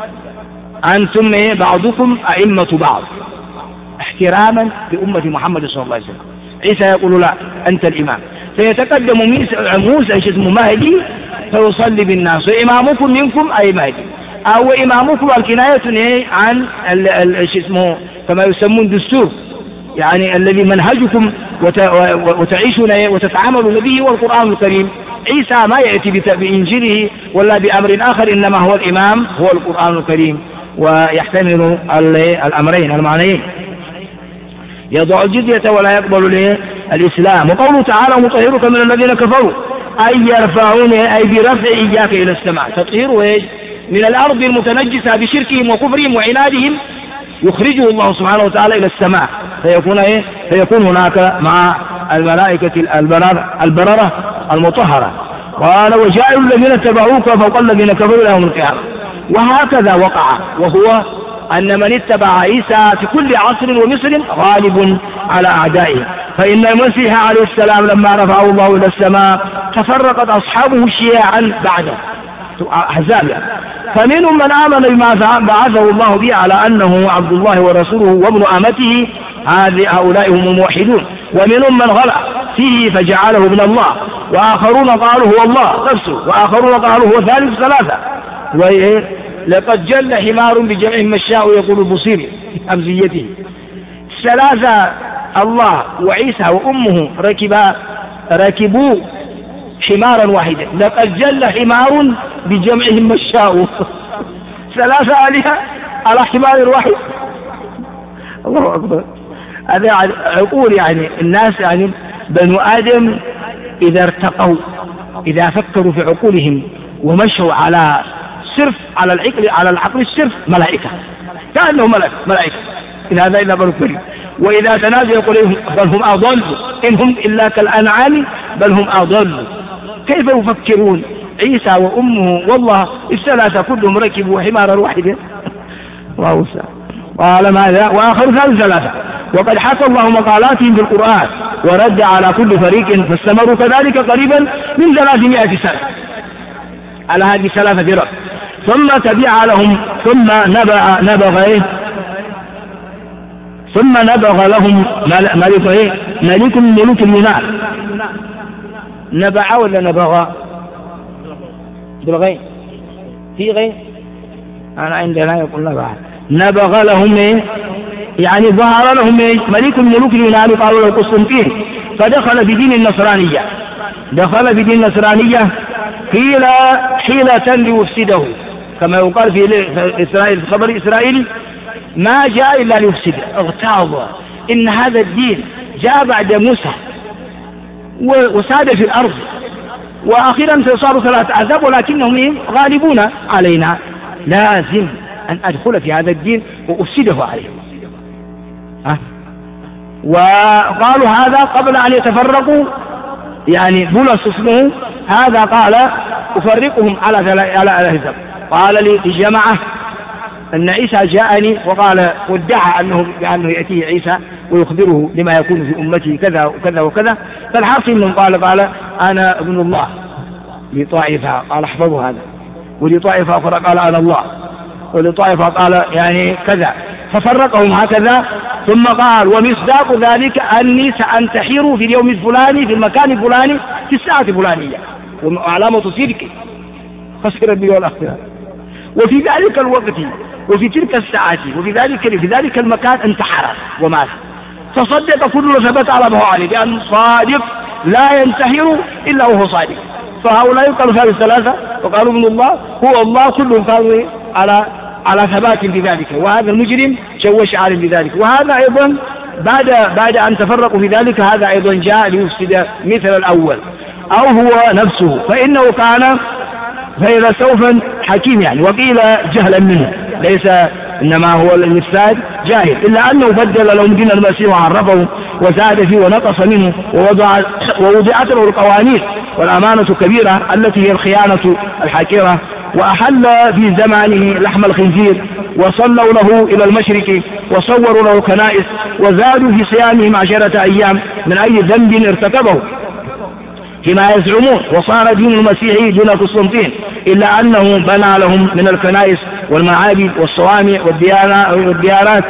أنتم بعضكم أئمة بعض، احتراما لأمة محمد صلى الله عليه وسلم. عيسى يقول لا أنت الإمام، فيتقدم موسى اسمه مهدي فيصلي بالناس، وإمامكم منكم أي مهدي، أو إمامكم الكناية عن اسمه كما يسمون دستور، يعني الذي منهجكم وتعيشون وتتعاملون به والقرآن الكريم. عيسى ما يأتي بإنجيله ولا بأمر آخر، إنما هو الإمام هو القرآن الكريم، ويحتمل الأمرين المعنيين. يضع الجزية ولا يقبل الإسلام. وقوله تعالى مطهرك من الذين كفروا أي يرفعون، أي برفع إياك إلى السماء، تطهيره من الأرض المتنجسة بشركهم وكفرهم وعنادهم، يخرجه الله سبحانه وتعالى إلى السماء، فيكون هناك مع الملائكة البررة المطهرة. قال وجاء الذين اتبعوك فوق الذين كفروا إلى يوم القيامة. وهكذا وقع، وهو أن من اتبع عيسى في كل عصر ومصر غالب على أعدائه. فإن المسيح عليه السلام لما رفعه الله إلى السماء تفرقت أصحابه شيعا بعده أحزاب، فمنهم من آمن بما بعثه الله به على أنه عبد الله ورسوله وابن أمته، هؤلاء هم الموحدون، ومنهم من غلى فيه فجعله ابن الله، وآخرون قالوا هو الله نفسه، وآخرون قالوا هو ثالث ثلاثة. لقد جل حمار بجمع مشاء يقول البصيري أمزيته، ثلاثة الله وعيسى وأمه ركبوا حمارا واحدا، لقد جل حمار بجمعهم مشاء. ثلاثة آلهة على حمار واحد، الله أكبر. هذا عقول، يعني الناس، يعني بنو آدم إذا ارتقوا، إذا فكروا في عقولهم ومشوا على العقل الصرف، ملائكة، كأنه ملائكة. إن هذا إلا بل فريق. وإذا تنازل يقول بل هم أضل إن هم إلا كالأنعام بل هم أضل. كيف يفكرون؟ عيسى وأمه والله الثلاثة كلهم ركبوا حمارا واحدا. الله أستاذ. قال ماذا؟ وآخر ثلاثة. وقد حكى الله مقالاتهم في القرآن ورد على كل فريق فاستمروا كذلك قريبا من 300 سنة على هذه 3 فرق. ثم تبع لهم ثم نبغ لهم ملك من ملوك اليونان. نبع ولا نبغ؟ بالغين في غين أنا عندنا يقول نبغ لهم يعني ظهر لهم ملك من ملوك اليونان قالوا له قسطنطين فدخل في دين النصرانية. دخل في دين النصرانية حيلة ليفسده كما يقال في إسرائيل في خبر إسرائيل ما جاء إلا ليفسد. اغتاظ إن هذا الدين جاء بعد موسى وساد في الأرض وأخيرا صاروا 3 أحزاب ولكنهم غالبون علينا. لازم أن أدخل في هذا الدين وأفسده عليهم. وقالوا هذا قبل أن يتفرقوا يعني بولس اسمه هذا قال أفرقهم على أحزاب. قال لي الجماعة أن عيسى جاءني وقال وادعى بأنه يأتيه عيسى ويخبره لما يكون في أمته كذا وكذا وكذا. فالحاصل منهم قال أنا ابن الله لطائفة قال احفظوا هذا ولطائفة أخرى قال أنا الله ولطائفة قال يعني كذا ففرقهم هكذا. ثم قال ومصداق ذلك أني سأنتحر في اليوم الفلاني في المكان الفلاني في الساعة الفلانية وعلامة صدق خسر الدنيا والآخرة. وفي ذلك الوقت وفي تلك الساعة وفي ذلك المكان انتحر ومات. تصدق كل ثبت على بهوانه لأنه صادق لا ينتحر إلا وهو صادق. فهؤلاء قالوا في 3 وقالوا من الله هو الله كلهم كانوا على ثبات بذلك. وهذا المجرم شوش عالم بذلك. وهذا أيضا بعد أن تفرقوا في ذلك هذا أيضا جاء ليفسد مثل الأول أو هو نفسه فإنه كان فإذا سوف حكيم يعني وقيل جهلا منه ليس إنما هو الإفساد جاهل إلا أنه بدل لهم دين المسيح وعرفه وزاد فيه ونقص منه ووضعت له القوانين والأمانة الكبيرة التي هي الخيانة الحاكرة. وأحل في زمانه لحم الخنزير وصلوا له إلى المشرق وصوروا له كنائس وزادوا في صيامهم 10 أيام من أي ذنب ارتكبه فيما يزعمون. وصار دين المسيح دين قسطنطين إلا أنه بنى لهم من الكنائس والمعابد والصوامع والديانات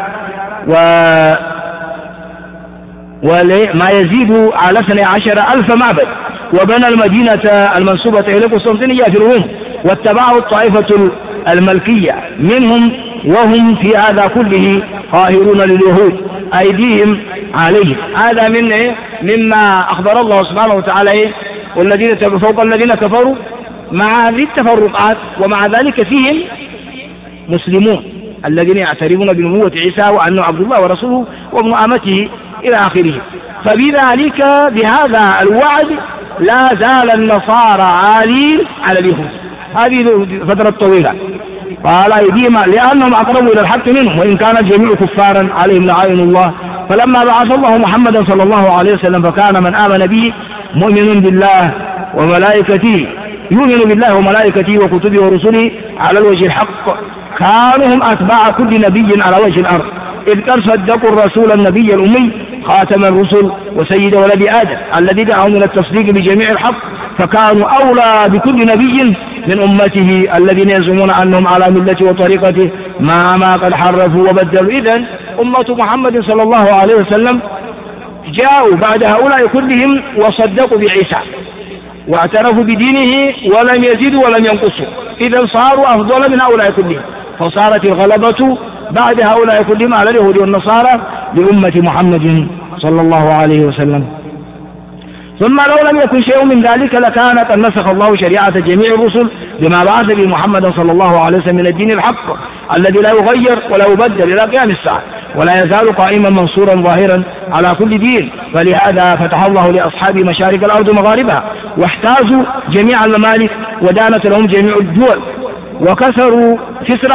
وما يزيد على 12,000 معبد. وبنى المدينة المنسوبة إلى قسطنطينية في الروم واتبعه الطائفة الملكية منهم وهم في هذا كله قاهرون لليهود أيديهم عليه. هذا مما أخبر الله سبحانه وتعالى والذين فوق الذين كفروا مع هذه التفرقات ومع ذلك فيهم مسلمون الذين يعترفون بنبوة عيسى وأنه عبد الله ورسوله وابن أمته إلى آخره. فبذلك بهذا الوعد لا زال النصارى عالين على اليهود هذه فترة طويلة. قال أيديهم لأنهم أقربوا إلى الحق منهم وإن كان الجميع كفارا عليهم لعائن الله. فلما بعث الله محمدا صلى الله عليه وسلم فكان من آمن به مؤمن بالله وملائكته يؤمن بالله وملائكته وكتبه ورسله على الوجه الحق كانوا هم أتباع كل نبي على وجه الأرض إذ قد صدقوا الرسول النبي الأمي خاتم الرسل وسيد ولد آدم الذي دعاهم إلى التصديق بجميع الحق فكانوا أولى بكل نبي من أمته الذين يزعمون أنهم على ملته وطريقته ما قد حرفوا وبدلوا. إذن أمة محمد صلى الله عليه وسلم جاءوا بعد هؤلاء كلهم وصدقوا بعيسى واعترفوا بدينه ولم يزيدوا ولم ينقصوا. إذن صاروا أفضل من هؤلاء كلهم فصارت الغلبة بعد هؤلاء كلهم على اليهود والنصارى لأمة محمد صلى الله عليه وسلم. ثم لو لم يكن شيء من ذلك لكان قد نسخ الله شريعة جميع الرسل بما بعث به محمد صلى الله عليه وسلم من الدين الحق الذي لا يغير ولا يبدل إلى قيام الساعة ولا يزال قائما منصورا ظاهرا على كل دين. فلهذا فتح الله لأصحاب مشارق الأرض ومغاربها واحتازوا جميع الممالك ودانت لهم جميع الدول وكسروا كسرى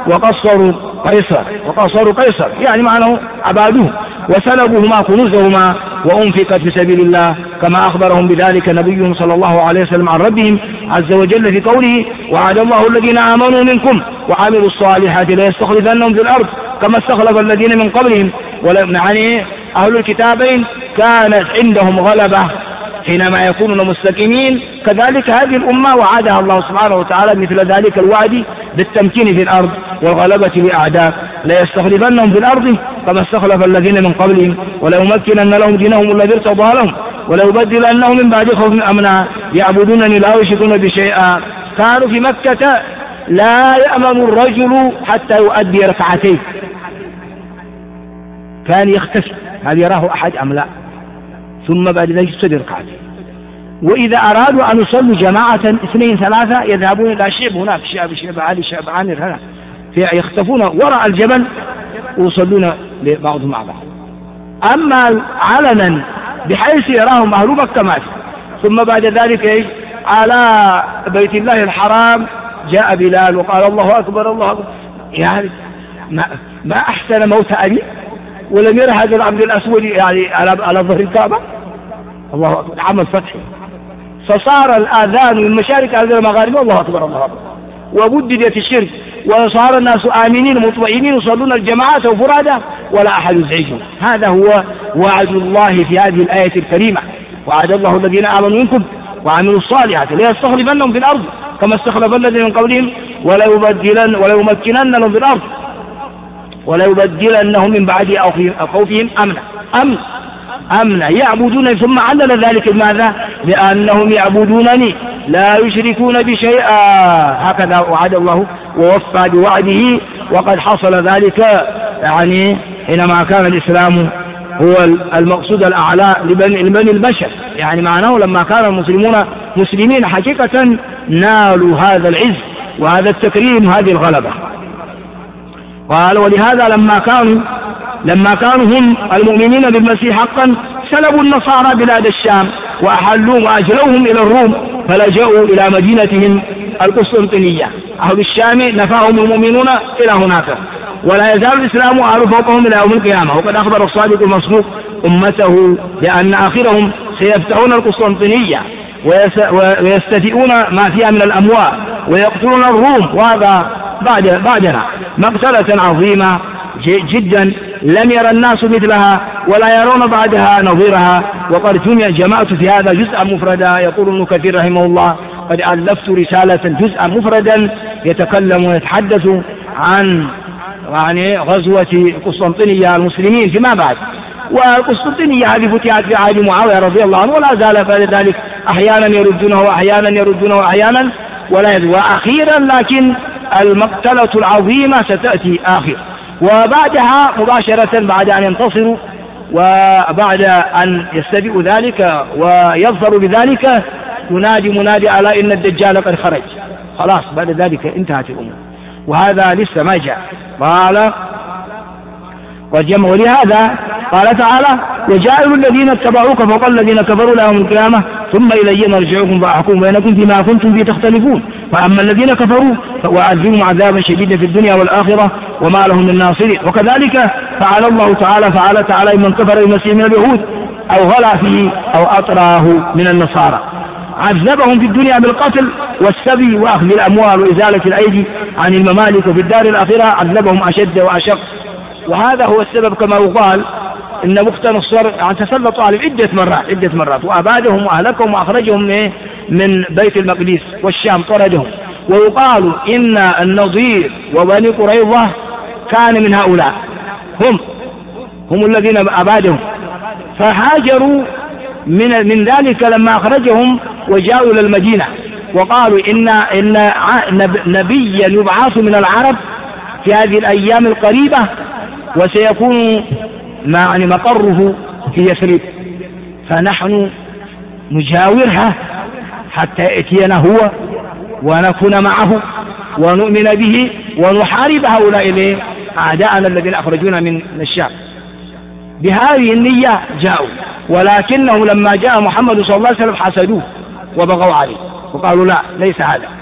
وقصروا قيصر يعني معناه عبادوه وسلبوهما كنوزهما وأنفقت في سبيل الله كما أخبرهم بذلك نبيهم صلى الله عليه وسلم عن ربهم عز وجل في قوله وعد الله الذين آمنوا منكم وعملوا الصالحات ليستخلفنهم في الأرض كما استخلف الذين من قبلهم. يعني أهل الكتابين كانت عندهم غلبة حينما يكونون مستقيمين، كذلك هذه الأمة وعدها الله سبحانه وتعالى مثل ذلك الوعد بالتمكين في الأرض والغلبة لأعداء ليستخلفنهم في الأرض كما استخلف الذين من قبلهم وليمكنن لهم دينهم الذي ارتضى لهم وليبدلنهم من بعد خوفهم أمنا يعبدونني لا يشركون بشيئا. كانوا في مكة لا يأمن الرجل حتى يؤدي ركعتين، كان يختفي هل يراه أحد أم لا، ثم بعد ذلك يصلي ركعتين. وإذا أرادوا أن يصلوا جماعة 2 3 يذهبون إلى شعب هناك، شعب عالي شعب عامر هنا يختفون وراء الجبل ويصلون بعضهم مع بعض. أما علنا بحيث يراهم أهل مكة ما في. ثم بعد ذلك على بيت الله الحرام جاء بلال وقال الله أكبر الله أكبر، يعني ما أحسن موت أبي ولم يرى هذا العبد الأسود يعني على ظهر الكعبة. الله أكبر، عمل فتحي، فصار الآذان من مشارق أرض المغارب الله أكبر الله أكبر، وبددت الشرك وصار الناس آمنين مطمئنين يصلون الجماعات وفرادا ولا أحد يزعجهم. هذا هو وعد الله في هذه الآية الكريمة، وعد الله الذين آمنوا منكم وعملوا الصالحات ليستخلفنهم في الأرض كما استخلف الذين من قبلهم وليمكنن لهم في الأرض وليبدلنهم من بعد خوفهم أمنا يعبدون. ثم علل ذلك بماذا؟ لأنهم يعبدونني لا يشركون بشيئا، هكذا وعد الله ووفى بوعده، وقد حصل ذلك يعني حينما كان الإسلام هو المقصود الأعلى لبني البشر، يعني معناه لما كان المسلمون مسلمين حقيقة نالوا هذا العز وهذا التكريم وهذه الغلبة. قال ولهذا لما كانوا هم المؤمنين بالمسيح حقا سلبوا النصارى بلاد الشام وأحلوا وأجلوهم إلى الروم فلجأوا إلى مدينتهم القسطنطينية. أهل الشام نفاهم المؤمنون إلى هناك، ولا يزال الإسلام أعلى فوقهم إلى يوم القيامة. وقد أخبر الصادق المصدوق أمته بأن آخرهم سيفتحون القسطنطينية ويستفئون ما فيها من الأموال ويقتلون الروم، وهذا بعدنا مقتلة عظيمة جدا لم يرى الناس مثلها ولا يرون بعدها نظيرها. وقد جمعت في هذا جزءا مفردا. يقول ابن كثير رحمه الله قد ألفت رسالة جزءا مفردا يتكلم ويتحدث عن يعني غزوة قسطنطينية المسلمين فيما بعد. والقسطنطينية هذه فتحت في عهد معاوية رضي الله عنه ولا زال بعد ذلك أحيانا يردونه وأحيانا ولا يزال وأخيرا، لكن المقتلة العظيمة ستأتي آخر. وبعدها مباشرة بعد أن ينتصروا وبعد أن يستبئوا ذلك ويظهروا بذلك ينادي منادي على إن الدجال قد خرج، خلاص بعد ذلك انتهت الأمور، وهذا لسه ما جاء. قال ولهذا قال تعالى وجاءوا الذين اتبعوك فوق الذين كفروا لهم القيامة ثم إلي مرجعكم فأحكم بينكم فيما كنتم فيه تختلفون فأما الذين كفروا فأعذبهم عذابا شديدا في الدنيا والآخرة وما لهم من ناصرين. وكذلك فعل الله تعالى من كفر المسيح من اليهود أو غلا فيه أو أطراه من النصارى، عذبهم في الدنيا بالقتل والسبي وأخذ الأموال وإزالة الأيدي عن الممالك، وفي الدار الآخرة عذبهم أشد وأشق. وهذا هو السبب كما يقال إن بخت نصر تسلطوا على عدة مرات وأبادهم وأهلكهم وأخرجهم من بيت المقدس والشام طردهم. ويقال إن النضير وبني قريظة كان من هؤلاء، هم الذين أبادهم، فهاجروا من ذلك لما أخرجهم وجاءوا إلى المدينة وقالوا إن نبيا يبعث من العرب في هذه الأيام القريبة وسيكون مقره في يثرب، فنحن نجاورها حتى يأتينا هو ونكون معه ونؤمن به ونحارب هؤلاء أعداءنا الذين أخرجونا من الشام. بهذه النية جاءوا، ولكنهم لما جاء محمد صلى الله عليه وسلم حسدوه وبغوا عليه وقالوا لا ليس هذا،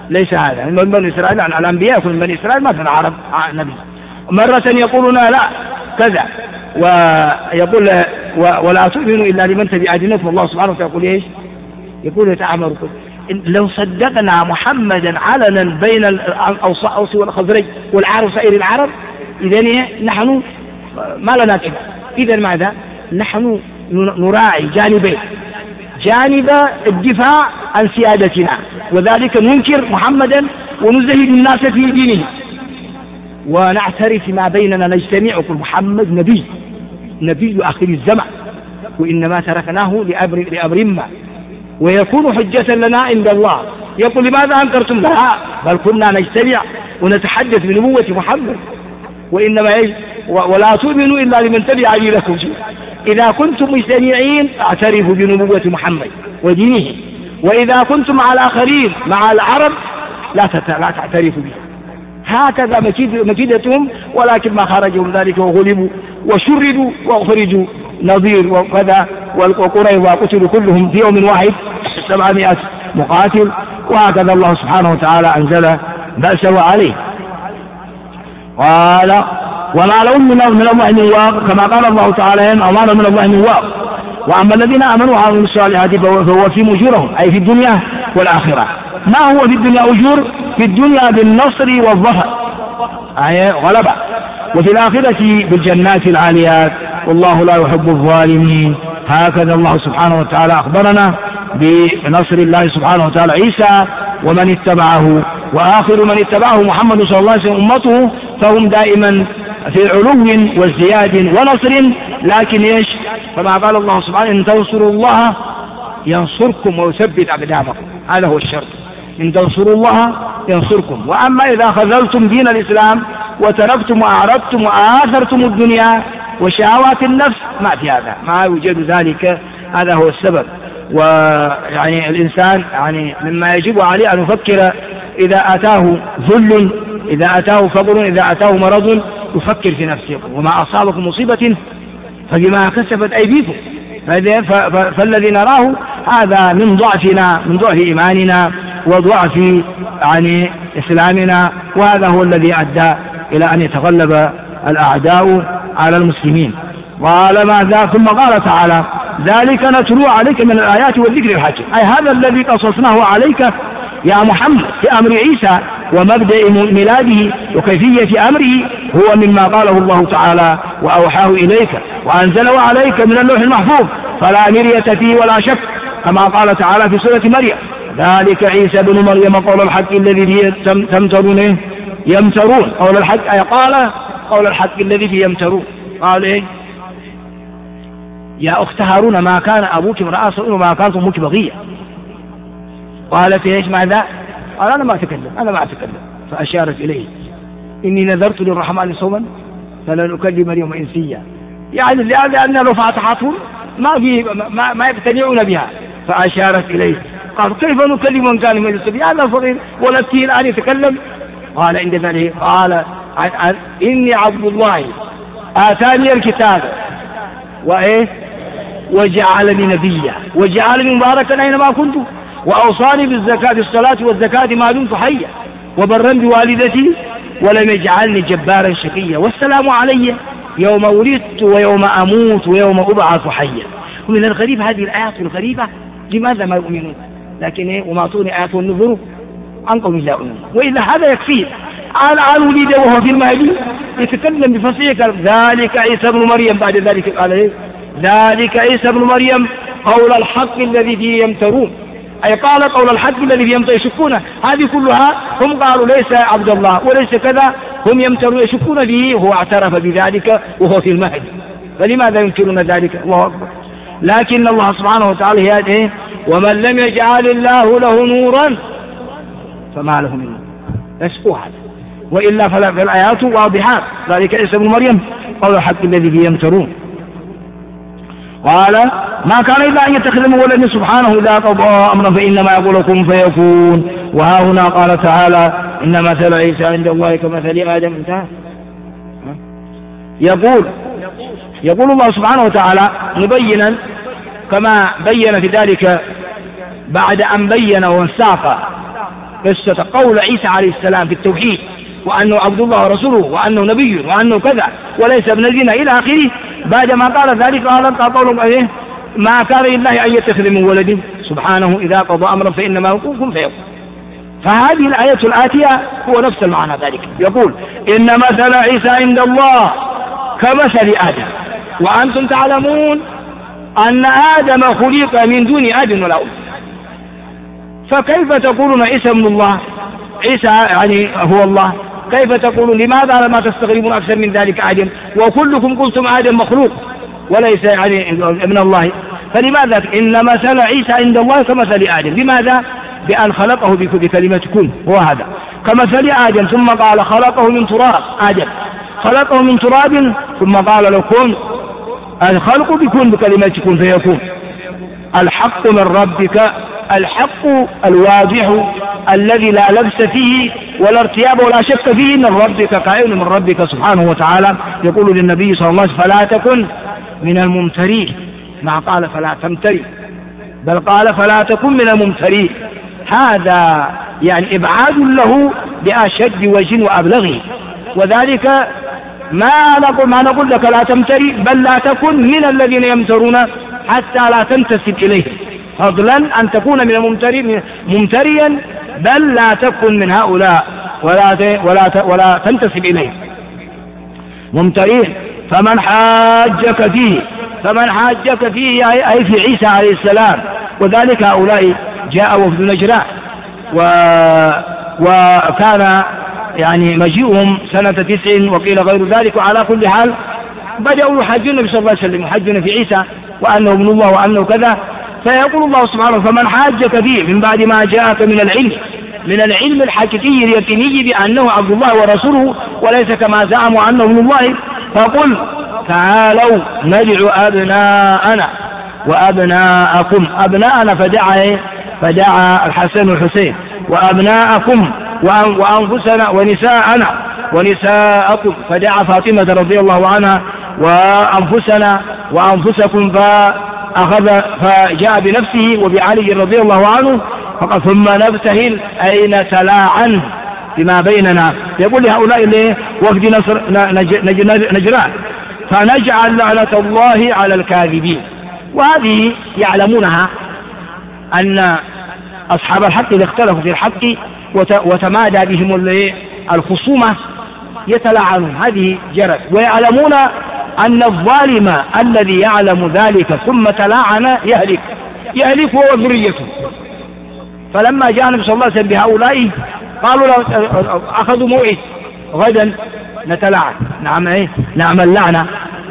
ليس هذا من بني إسرائيل، عن الأنبياء يكون من بني إسرائيل مثل العرب نبي. مرة يقولون لا كذا، ويقول ولا تؤمنوا إلا لمن تبع دينكم. الله سبحانه وتعالى يقول إيش؟ يقول يتعامل لو صدقنا محمدا علنا بين الأوس والخزرج والعرب سائر العرب إذن نحن ما لنا كذا. إذن ماذا؟ نحن نراعي جانبين: جانب الدفاع عن سيادتنا، وذلك ننكر محمدا ونزهد الناس في دينه، ونعترف ما بيننا، نجتمع وقل محمد نبي آخر الزمن، وإنما تركناه لأمر ما، ويكون حجة لنا عند الله. يقول لماذا أنكرتم؟ لا، بل كنا نجتمع ونتحدث بنبوة محمد، وإنما ولا تؤمنوا إلا لمن تبع دينكم. إذا كنتم مجتمعين اعترفوا بنبوة محمد ودينه، وإذا كنتم مع الآخرين مع العرب لا تعترفوا به. هكذا مكيدتهم، ولكن ما خرجهم ذلك وغلبوا وشردوا وأخرجوا نظير وكذا وقريظة وقتلوا كلهم في يوم واحد 700 مقاتل. وهكذا الله سبحانه وتعالى أنزل بأسه عليه. قال: وما لهم من الله من واق، كما قال الله تعالى: أمر من الله من واق. وأما الذين آمنوا وعملوا الصالحات فهو فيهم أجورهم، أي في الدنيا والآخرة. ما هو في الدنيا أجور؟ في الدنيا بالنصر والظفر، أي غلبة، وفي الآخرة بالجنات العاليات، والله لا يحب الظالمين. هكذا الله سبحانه وتعالى أخبرنا بنصر الله سبحانه وتعالى عيسى ومن اتبعه، وآخر من اتبعه محمد صلى الله عليه وسلم أمته، فهم دائما في علو وازدياد ونصر. لكن إيش؟ كما قال الله سبحانه: إن تنصروا الله ينصركم ويثبت أقدامكم. هذا هو الشرط، إن تنصروا الله ينصركم. وأما إذا خذلتم دين الإسلام وتركتم وأعرضتم وآثرتم الدنيا وشهوات النفس، ما في هذا، ما يوجد ذلك. هذا هو السبب. ويعني الإنسان يعني مما يجب عليه أن يفكر إذا أتاه ذل، إذا أتاه فقر، إذا أتاه مرض، يفكر في نفسه: وما أصابكم مصيبة فبما كسبت أيديكم. فالذي نراه هذا من ضعفنا، من ضعف إيماننا وضعف يعني إسلامنا، وهذا هو الذي أدى إلى أن يتغلب الأعداء على المسلمين. قال ماذا؟ ثم قال تعالى: ذلك نتلو عليك من الآيات والذكر الحكيم. أي هذا الذي قصصناه عليك يا محمد في أمر عيسى ومبدأ ميلاده وكيفية أمره هو مما قاله الله تعالى: وأوحاه إليك وأنزله عليك من اللوح المحفوظ فلا مرية فيه ولا شك، كما قال تعالى في سورة مريم: ذلك عيسى بن مريم قول الحق الذي فيه يمترون. قول الحق، أي قال قول الحق الذي فيه يمترون. قال إيه؟ يا أخت هارون ما كان أبوك امرأ سوء وما كانت أمك بغية. قالت إيش ماذا؟ قال: أنا ما أتكلم. فأشارت إليه: إني نذرت للرحمن صوما فلن أكلم اليوم إنسيا. يعني لأن لو فاتحتهم ما يقتنعون بها. فأشارت إليه. قال: كيف نكلم من كان من السبيل؟ هذا صغير ولدته الآن يتكلم. قال عند ذلك: قال: إني عبد الله آتاني الكتاب وإيه وجعلني نبيا وجعلني مباركا أينما كنت وأوصاني بالزكاة الصلاة والزكاة ما دمت حيا وبرا بوالدتي ولم يجعلني جبارا شقيا والسلام علي يوم ولدت ويوم أموت ويوم أبعث حيا. ومن الغريب هذه الآيات الغريبة لماذا ما يؤمنون؟ لكن وما أعطوني آيات والنذر عن قوم لا يؤمنون. وإذا هذا يكفيه. عن ولد وهو في المهدي يتكلم بفصيح ذلك عيسى بن مريم. بعد ذلك قال إيه؟ ذلك عيسى بن مريم قول الحق الذي فيه يمترون. أي قال قول الحق الذي فيه يمترون يشكونه. هذه كلها هم قالوا ليس عبد الله وليس كذا، هم يمترون يشكون به، وهو اعترف بذلك وهو في المهدي. فلماذا ينكرون ذلك؟ الله أكبر. لكن الله سبحانه وتعالى هي إيه؟ ومن لم يجعل الله له نورا فما له من نور. يسقوا هذا. وإلا فالآيات واضحات. ذلك عيسى بن مريم قول الحق الذي فيه يمترون. قال: ما كان إلا أن يتخذ من ولد سبحانه إذا قضى أمرا فإنما يقول كن فيكون. وها هنا قال تعالى: إن مثل عيسى عند الله كمثل آدم. انتهى. يقول الله سبحانه وتعالى مبينا كما بين في ذلك بعد أن بين وانساق قصة قول عيسى عليه السلام في التوحيد وأنه عبد الله ورسوله وأنه نبي وأنه كذا وليس ابن زنا إلى آخره، بعدما قال ذلك قال انت قولهم إيه؟ ما كان لله أن يتخذ من ولد سبحانه إذا قضى أمرا فإنما يكون كن فيكون. فهذه الآية الآتية هو نفس المعنى ذلك، يقول إن مثل عيسى عند الله كمثل آدم وأنتم تعلمون أن آدم خلق من دون آدم ولا أم، فكيف تقولون عيسى ابن الله؟ عيسى يعني هو الله، كيف تقولون؟ لماذا ما تستغربون أكثر من ذلك آدم وكلكم قلتم آدم مخلوق وليس يعني ابن الله؟ فلماذا إن مثل عيسى عند الله كمثل آدم؟ لماذا؟ بأن خلقه بكلمة كن، هو هذا كمثل آدم، ثم قال خلقه من تراب، آدم خلقه من تراب ثم قال له كن، الخلق بكون بكلمة كن فيكون. الحق من ربك، الحق الواضح الذي لا لبس فيه ولا ارتياب ولا شك فيه، من ربك قائل من ربك سبحانه وتعالى. يقول للنبي صلى الله عليه وسلم فلا تكن من الممترين، ما قال فلا تمتري بل قال فلا تكن من الممترين، هذا يعني إبعاد له بأشد وجه وأبلغه، وذلك ما نقول لك لا تمتري بل لا تكن من الذين يمترون حتى لا تنتسب إليه، فضلا أن تكون من الممترين ممتريا بل لا تكن من هؤلاء ولا تنتسب إليه ممترين. فمن حاجك فيه أي في عيسى عليه السلام، وذلك هؤلاء جاء وفد نجران وكان يعني مجيئهم سنة 9 وقيل غير ذلك، وعلى كل حال بدأوا يحجون النبي صلى الله عليه وسلم، يحجون في عيسى وأنه ابن الله وأنه كذا. فيقول الله سبحانه فمن حاجك فيه من بعد ما جاءك من العلم الحقيقي اليقيني بأنه عبد الله ورسوله وليس كما زعموا أنه ابن الله، فقل تعالوا ندعو أبناءنا وأبناءكم، أبناءنا فدعا الحسن والحسين، وأبناءكم وأنفسنا ونساءنا ونساءكم فدعا فاطمة رضي الله عنها، وأنفسنا وأنفسكم فجاء بنفسه وبعلي رضي الله عنه، فقال ثم نبتهل أين تلاعن بما بيننا. يقول لهؤلاء وفد نجران فنجعل لعنة الله على الكاذبين. وهذه يعلمونها أن أصحاب الحق إذا اختلفوا في الحق وتمادى بهم الخصومة يتلاعنون، هذه جرت. ويعلمون أن الظالم الذي يعلم ذلك ثم تلاعن يهلك هو وذريته. فلما جاء النبي صلى الله عليه وسلم بهؤلاء قالوا له أخذوا موعد غدا نتلاعن نعمل لعنة.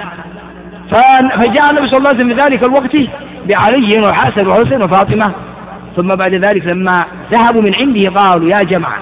فجاء النبي صلى الله عليه وسلم في ذلك الوقت بعلي وحسن وحسين وفاطمة. ثم بعد ذلك لما ذهبوا من عنده قالوا يا جماعة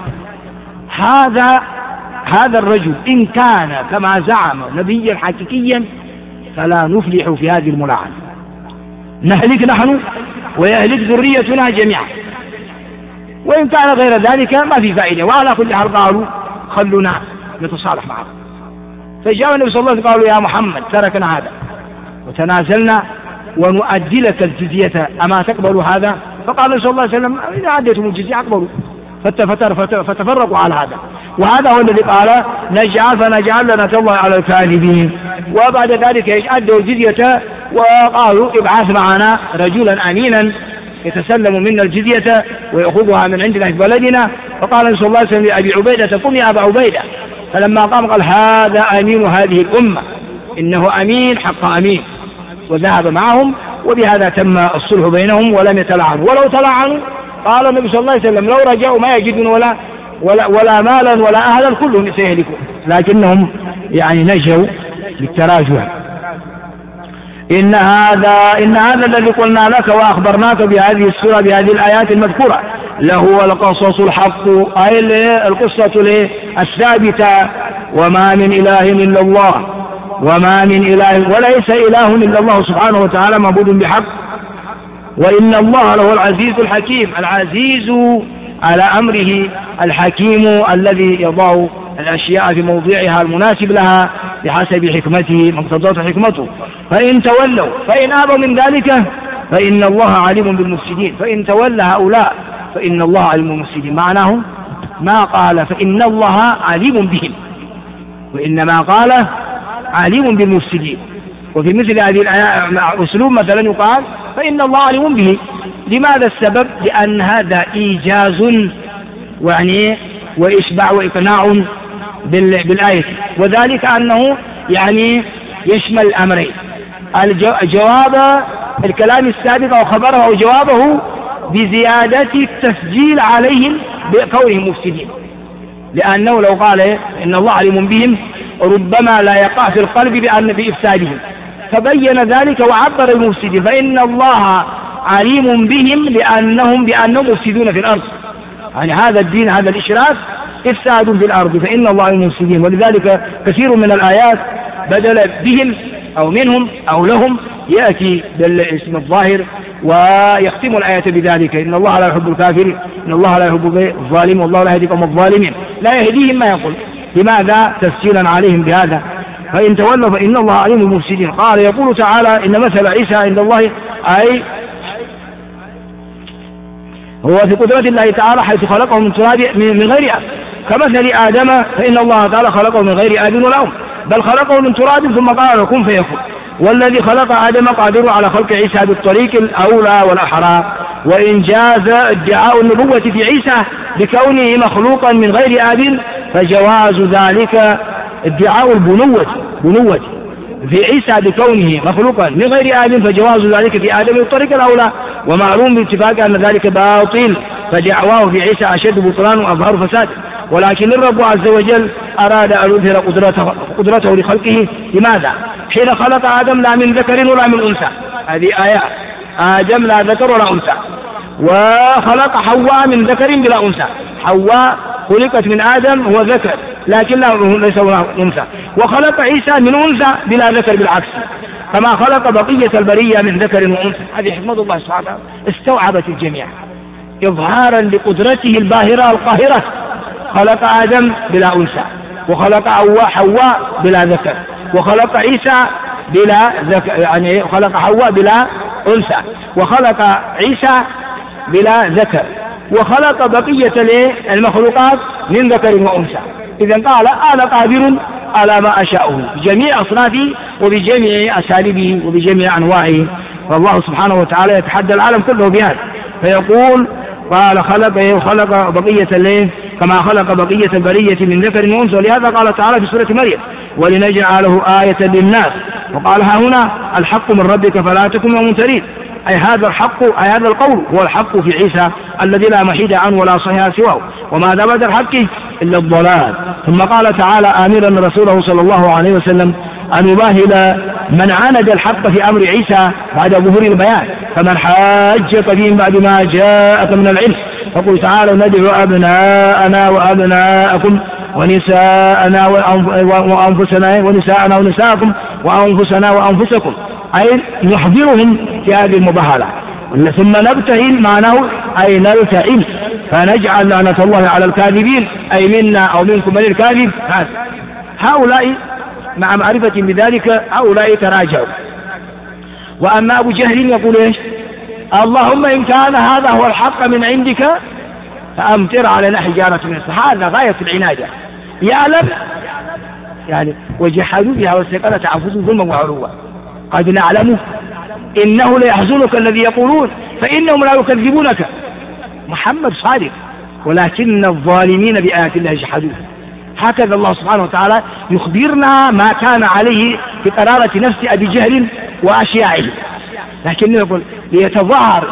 هذا الرجل إن كان كما زعم نبيا حقيقيا فلا نفلح في هذه الملاعنة، نهلك نحن ويهلك ذريتنا جميعا، وإن كان غير ذلك ما في فائدة. وعلى كل حال قالوا خلونا نتصالح معه. فجاء النبي صلى الله عليه وسلم قالوا يا محمد تركنا هذا وتنازلنا ونؤدي لك الجزية أما تقبلوا هذا؟ فقال النبي صلى الله عليه وسلم إذا أديتم الجزية أقبلوا. فتفرقوا على هذا. وهذا هو الذي قال فنجعل لعنة الله على الكاذبين. وبعد ذلك أدوا الجزية وقالوا ابعث معنا رجلا أمينا يتسلم منا الجزية ويأخذها من عندنا في بلدنا. فقال النبي صلى الله عليه وسلم لأبي عبيدة قم يا أبا عبيدة. فلما قام قال هذا أمين هذه الأمة، إنه أمين حق أمين. وذهب معهم وبهذا تم الصلح بينهم ولم يتلعنوا. ولو تلعنوا قال النبي صلى الله عليه وسلم لو رجعوا ما يجدون ولا مالا ولا أهلا كلهم سيهلكون، لكنهم يعني نجوا بالتراجع. إن هذا الذي قلنا لك وأخبرناك بهذه السورة بهذه الآيات المذكورة لهو القصص الحق، أي القصة الثابتة. وما من إله إلا الله، وما من إله وليس إله إلا الله سبحانه وتعالى معبود بحق. وإن الله له العزيز الحكيم، العزيز على أمره، الحكيم الذي يضع الأشياء في موضعها المناسب لها بحسب حكمته مقتضات حكمته. فإن تولوا فإن أبوا من ذلك فإن الله عليم بالمفسدين. فإن تولى هؤلاء فإن الله عليم بالمفسدين، معناه ما قال فإن الله عليم بهم، وإنما قال عليم بالمفسدين. وفي مثل هذه الأسلوب مثلا يقال فإن الله عليم به. لماذا السبب؟ لأن هذا إيجاز يعني وإشباع وإقناع بالآية، وذلك أنه يعني يشمل الأمرين: جواب الكلام السابق أو خبره أو جوابه بزيادة التسجيل عليهم بكونهم مفسدين، لأنه لو قال إن الله عليم بهم ربما لا يقع في القلب بإفسادهم، فبين ذلك وعبر المفسدين، فإن الله عليم بهم بأنهم مفسدون في الأرض، يعني هذا الدين هذا الإشراك إفساد في الأرض، فإن الله عليم بالمفسدين. ولذلك كثير من الآيات بدل بهم أو منهم أو لهم يأتي بالاسم الظاهر ويختم الآية بذلك: إن الله لا يحب الكافر، إن الله لا يحب الظالم، والله لا يهدي قوم الظالمين، لا يهديهم ما يقول. لماذا؟ تسجيلا عليهم بهذا. فإن تولوا فإن الله عليم بالمفسدين. قال يقول تعالى: إن مثل عيسى عند الله، أي هو في قدرة الله تعالى حيث خلقه من تراب من غير أب، كمثل آدم فإن الله تعالى خلقه من غير أب ولا أم، بل خلقه من تراب ثم قال له كن فيكون. والذي خلق آدم قادر على خلق عيسى بالطريق الأولى والأحرى. وإن جاز ادعاء النبوة في عيسى بكونه مخلوقا من غير آب، فجواز ذلك ادعاء البنوة في عيسى بكونه مخلوقا من غير آب، فجواز ذلك في آدم بالطريق الأولى، ومعلوم باتفاق أن ذلك باطل، فدعواه في عيسى أشد بطلان وأظهر فساد. ولكن الرب عز وجل أراد أن يظهر قدرته لخلقه. لماذا؟ حين خلق آدم لا من ذكر ولا من أنثى، هذه آيات، آدم لا ذكر ولا أنثى، وخلق حواء من ذكر بلا أنثى، حواء خلقت من آدم هو ذكر لكن ليس أنثى، وخلق عيسى من أنثى بلا ذكر بالعكس، كما خلق بقية البرية من ذكر وأنثى. هذه حكمة الله سبحانه وتعالى استوعبت الجميع إظهارا لقدرته الباهرة القاهرة. خلق آدم بلا أنثى، وخلق حواء بلا ذكر، وخلق عيسى بلا ذكر، يعني خلق حواء بلا أنثى، وخلق عيسى بلا ذكر، وخلق بقية المخلوقات من ذكر وأنثى. إذا قال أنا قادر على ما أشاءه بجميع أصنافه وبجميع أساليبه وبجميع أنواعه. فالله سبحانه وتعالى يتحدى العالم كله بهذا، فيقول قال خلق بقية كما خلق بقية البرية من ذكر وأنثى. ولهذا قال تعالى في سورة مريم: ولنجعله آية للناس. وقال ها هنا الحق من ربك فلا تكن من الممترين، أي هذا الحق، أي هذا القول هو الحق في عيسى الذي لا محيد عنه ولا صحيح سواه، وماذا بعد الحق إلا الضلال. ثم قال تعالى آمرا رسوله صلى الله عليه وسلم أن يباهل من عاند الحق في أمر عيسى بعد ظهور البيان، فمن حاجك فيهم بعد ما جاءك من العلم فقل تعالوا ندعو أبناءنا وأبناءكم ونساءنا وأنفسنا ونساءنا ونساءكم وأنفسنا وأنفسكم، أي نحضرهم في هذه المباهلة. ثم نبتهل معناه أي نلتئم، فنجعل لعنة الله على الكاذبين، أي منا أو منكم من الكاذب. هؤلاء مع معرفة بذلك هؤلاء تراجعوا. وأما أبو جهل يقول إيش؟ اللهم إن كان هذا هو الحق من عندك فأمطر علينا حجارة من السماء. هذا غاية العناية، يعلم يعني وجحدوا بها واستيقنت أنفسهم ظلما وعلوا. قد نعلم إنه ليحزنك الذي يقولون فإنهم لا يكذبونك، محمد صادق، ولكن الظالمين بآيات الله يجحدون. هكذا الله سبحانه وتعالى يخبرنا ما كان عليه في قرارة نفس أبي جهل وأشياعه، لكنه يقول ليتظاهر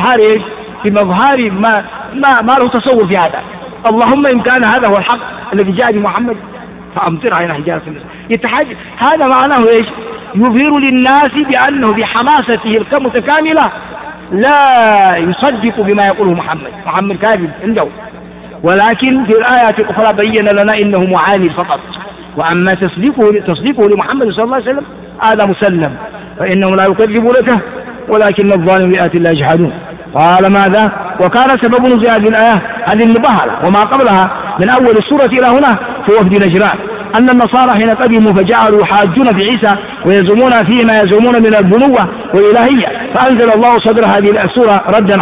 بمظهر ما له تصور في هذا. اللهم إن كان هذا هو الحق الذي جاء بمحمد فأمطر علينا حجارة من السماء. هذا معناه إيش؟ يظهر للناس بأنه بحماسته المتكاملة لا يصدق بما يقوله محمد كاذب عنده، ولكن في الآيات الأخرى بين لنا إنه معاند فقط. وأما تصديقه لمحمد صلى الله عليه وسلم هذا مسلم، فإنهم لا يكذبوا لك ولكن الظالم بآيات الله يجحدون. قال ماذا؟ وكان سبب نزول هذه الآية هذه المباهلة وما قبلها من أول السورة إلى هنا في وفد نجران، أن النصارى حين قدموا فجعلوا يحاجون في عيسى ويزعمون فيه ما يزعمون من البنوة والإلهية، فأنزل الله صدر هذه السورة ردا عليه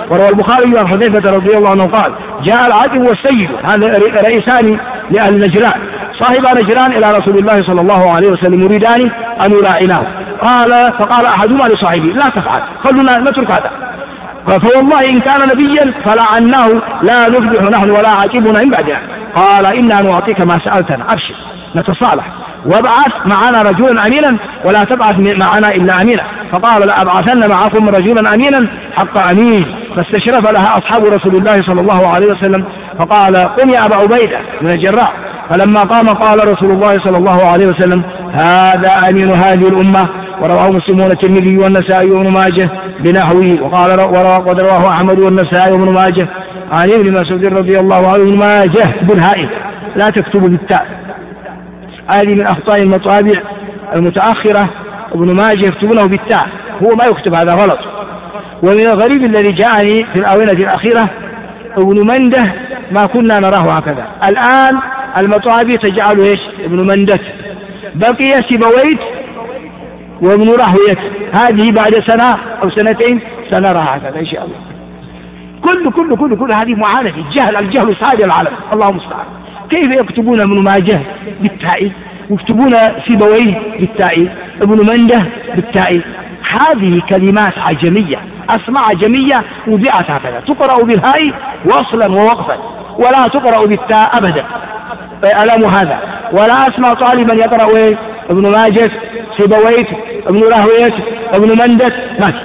وروى البخاري عن حذيفة رضي الله عنه قال جاء العاقب والسيد، هذا رئيسان لأهل نجران صاحبا نجران إلى رسول الله صلى الله عليه وسلم يريدان أن يلاعناه، فقال أحدهما لصاحبه لا تفعل، خلونا نترك هذا، فوالله إن كان نبيا فلعناه لا نفلح نحن ولا عاقبنا من بعدها. قال إنا نعطيك ما سألتنا، أبشر نتصالح، وابعث معنا رجلا أمينا ولا تبعث معنا إلا أمينا. فقال لأبعثن معكم رجلا أمينا حق أمين. فاستشرف لها أصحاب رسول الله صلى الله عليه وسلم فقال قم يا أبا عبيدة من الجراح. فلما قام قال رسول الله صلى الله عليه وسلم هذا أمين هذه الأمة. ورواه مسلم والترمذي والنسائي وابن ماجه بنحوه. وقد رواه أحمد والنسائي وابن ماجه عن ابن مسعود رضي الله عنه. ابن ماجه بالهائل لا تكتب بالتاء، هذه من أخطاء المطابع المتأخرة، ابن ماجه يكتبونه بالتاء، هو ما يكتب، هذا غلط. ومن الغريب الذي جاءني في الآونة الأخيرة ابن منده ما كنا نراه هكذا، الآن المطابع تجعله ايش؟ ابن مندة. بقي سيبويت وابن رهوية، هذه بعد سنة أو سنتين سنرى هكذا إن شاء الله. كل هذه معاندة، الجهل ساد العالم، الله المستعان. كيف يكتبون ابن ماجه بالتاء ويكتبون سيبويه بالتاء، ابن منده بالتاء؟ هذه كلمات عجمية، أسماء عجمية وضعت هكذا، تقرأ بالهاء وصلا ووقفا ولا تقرأ بالتاء أبدا. ألم هذا، ولا أسمع طالبا يقرأ ابن ماجه سيبويت ابن رهوية ابن مندة ماشي.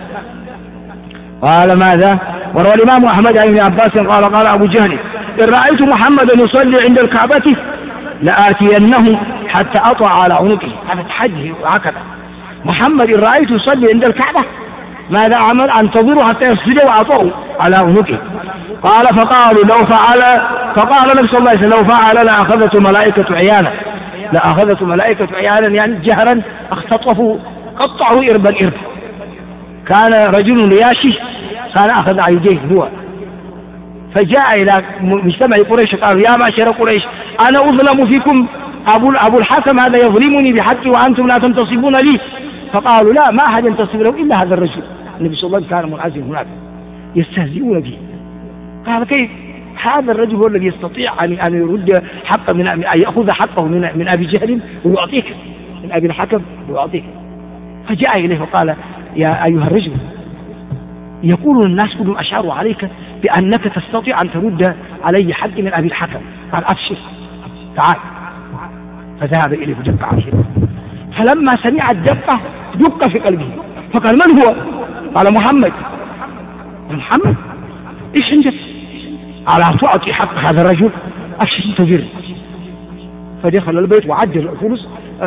قال ماذا؟ وروى الإمام أحمد عن ابن عباس قال أبو جهل إن رأيت محمدا يصلي عند الكعبة لآتينه حتى أطع على عنقه. هذا تحدي هكذا، محمد إن رأيته يصلي عند الكعبة ماذا عمل؟ أنتظره حتى يسجد وأطعه على عنقه. قال فقالوا لو فعل، فقال النبي صلى الله عليه وسلم لو فعل لأخذته ملائكة عيانا، لأخذته ملائكة عيانا يعني جهرا اختطفوا قطعوا إربا. كان رجل لياشي كان أخذ عيديه هو، فجاء إلى مجتمع قريش قالوا يا معشر قريش أنا أظلم فيكم، أبو الحكم هذا يظلمني بحقي وأنتم لا تنتصبون لي. فقالوا لا ما أحد ينتصب له إلا هذا الرجل. النبي صلى الله عليه وسلم كان منعزل هناك يستهزئون به. قال كيف هذا الرجل هو الذي يستطيع أن يرد حقه أن يأخذ حقه من أبي جهل ويعطيك، من أبي الحكم ويعطيك. فجاء إليه وقال يا أيها الرجل يقول الناس كلهم أشاروا عليك بأنك تستطيع أن ترد علي حق من أبي الحكم. قال أبشر تعال. فذهب إليه ودق عليه، فلما سمع الدقة دق في قلبه فقال من هو؟ قال محمد. محمد إيش عندك؟ على تعطي حق هذا الرجل؟ أبشر انتظر. فدخل البيت وعدل الفلوس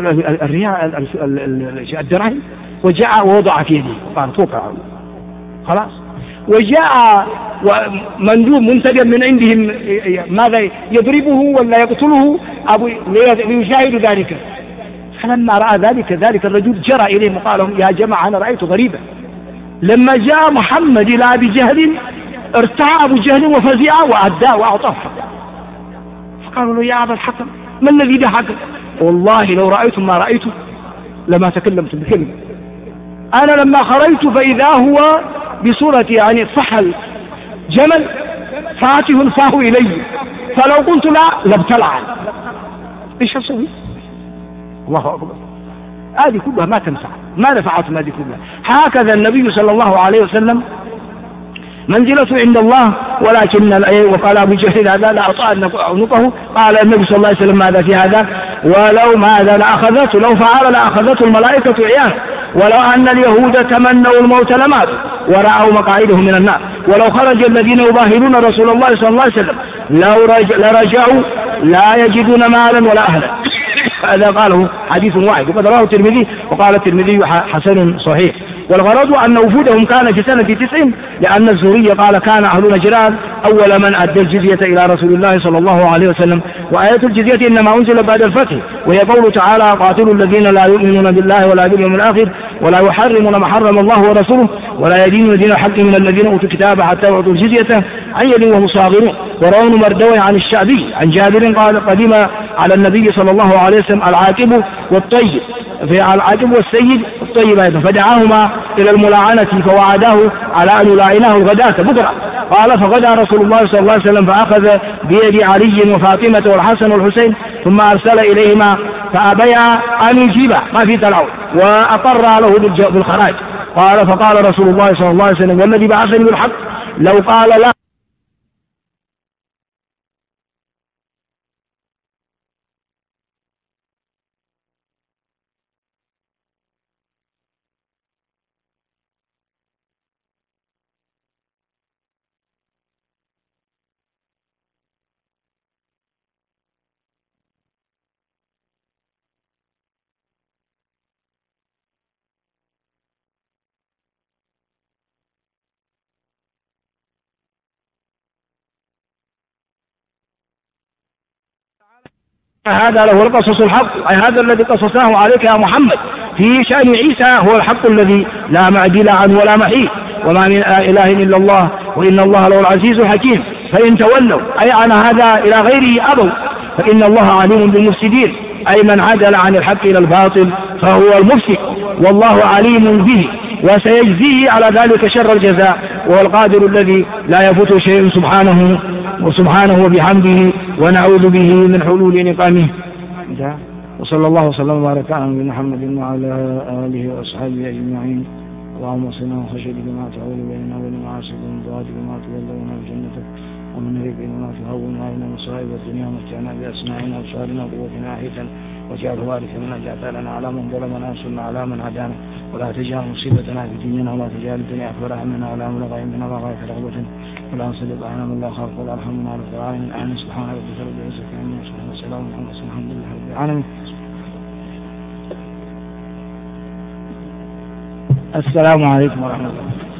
الدراهم وجاء ووضع في يده قال توقع خلاص. وجاء مندوب منتدب من عندهم ماذا يضربه ولا يقتله ليشاهد ذلك. فلما رأى ذلك الرجل جرى إليه وقال لهم يا جماعة أنا رأيت غريبا، لما جاء محمد إلى أبي جهل ارتاع أبو جهل وفزع وأداه وأعطاه حقه. فقالوا له يا أبا الحكم ما الذي ضحك؟ والله لو رأيتم ما رأيته لما تكلمت بكلمة. أنا لما خرجت فإذا هو بصورة يعني فحل جمل فاته فاه إلي، فلو قلت لا لابتلع. إيش أسوي؟ الله أكبر. هذه كلها ما تنفع، ما نفعتم هذه كلها. هكذا النبي صلى الله عليه وسلم منزلته عند الله. ولكن وقال أبو جهل هذا لا أطاع عنقه. قال النبي صلى الله عليه وسلم ماذا في هذا؟ ولو ماذا لأخذته، لو فعل لأخذته الملائكة عيانا، ولو أن اليهود تمنوا الموت لماتوا ورأوا مقاعدهم من النار، ولو خرج الذين يظاهرون رسول الله صلى الله عليه وسلم لرجعوا لا يجدون مالا ولا أهلا. هذا قاله حديث واحد وقد رواه الترمذي وقال الترمذي حسن صحيح. والغرض أن وفودهم كان في سنة 90، لأن الزهري قال كان أهل نجران أول من أدى الجزية إلى رسول الله صلى الله عليه وسلم. وآية الجزية إنما أنزل بعد الفتح، وهي قوله تعالى قاتلوا الذين لا يؤمنون بالله ولا باليوم الآخر ولا يحرمون ما حرم الله ورسوله ولا يدينون دين الحق من الذين أوتوا الكتاب حتى يعطوا الجزية عن يد وهم صاغرون. ورواه مردوي عن الشعبي عن جابر قال قدم على النبي صلى الله عليه وسلم العاقب والطيب، في العاقب والسيد الطيب أيضا، فدعاهما إلى الملاعنة فوعده على أن يلاعنه الغداة بكرة. قال فغدا رسول الله صلى الله عليه وسلم فأخذ بيد علي وفاطمة والحسن والحسين ثم أرسل إليهما فأبيا أن يجيبا ما في تلاعب وأقر له بالخراج. قال فقال رسول الله صلى الله عليه وسلم والذي بعثني بالحق لو قال لا هذا له القصص الحق، أي هذا الذي قصصناه عليك يا محمد في شأن عيسى هو الحق الذي لا معدل عنه ولا محيط، وما من إله إلا الله وإن الله له العزيز الحكيم. فإن تولوا أي عن هذا إلى غيره أبوا فإن الله عليم بالمفسدين، أي من عدل عن الحق إلى الباطل فهو المفسد، والله عليم به وسيجزيه على ذلك شر الجزاء، وهو القادر الذي لا يفوت شيء سبحانه وبحمده، ونعوذ به من حلول نقامه. وصلى الله وسلم وبارك على نبينا محمد وعلى آله وأصحابه أجمعين. اللهم صلنا وخشيتك ما تعول بيننا وبين معاصيك ومن طاعتك ما تبلغنا بجنتك ومن نهيك ما تهون علينا مصائب الدنيا ومتعنا بأسماعنا وأبصارنا وقوتنا أحيانا واجعله وارثا منا اجعل ثارنا على من ظلمنا وانصرنا على من عادانا ولا تجعل مصيبتنا في ديننا ولا تجعل الدنيا أكبر همنا ولا مبلغ علمنا ولا غاية رغبتنا ولا نصدق أعنا من لا خاف ولا أرحمنا على العالمين. آمين. سبحان ربك رب العزة عما يصفون وسلام على المرسلين الحمد لله رب العالمين. السلام عليكم ورحمة الله.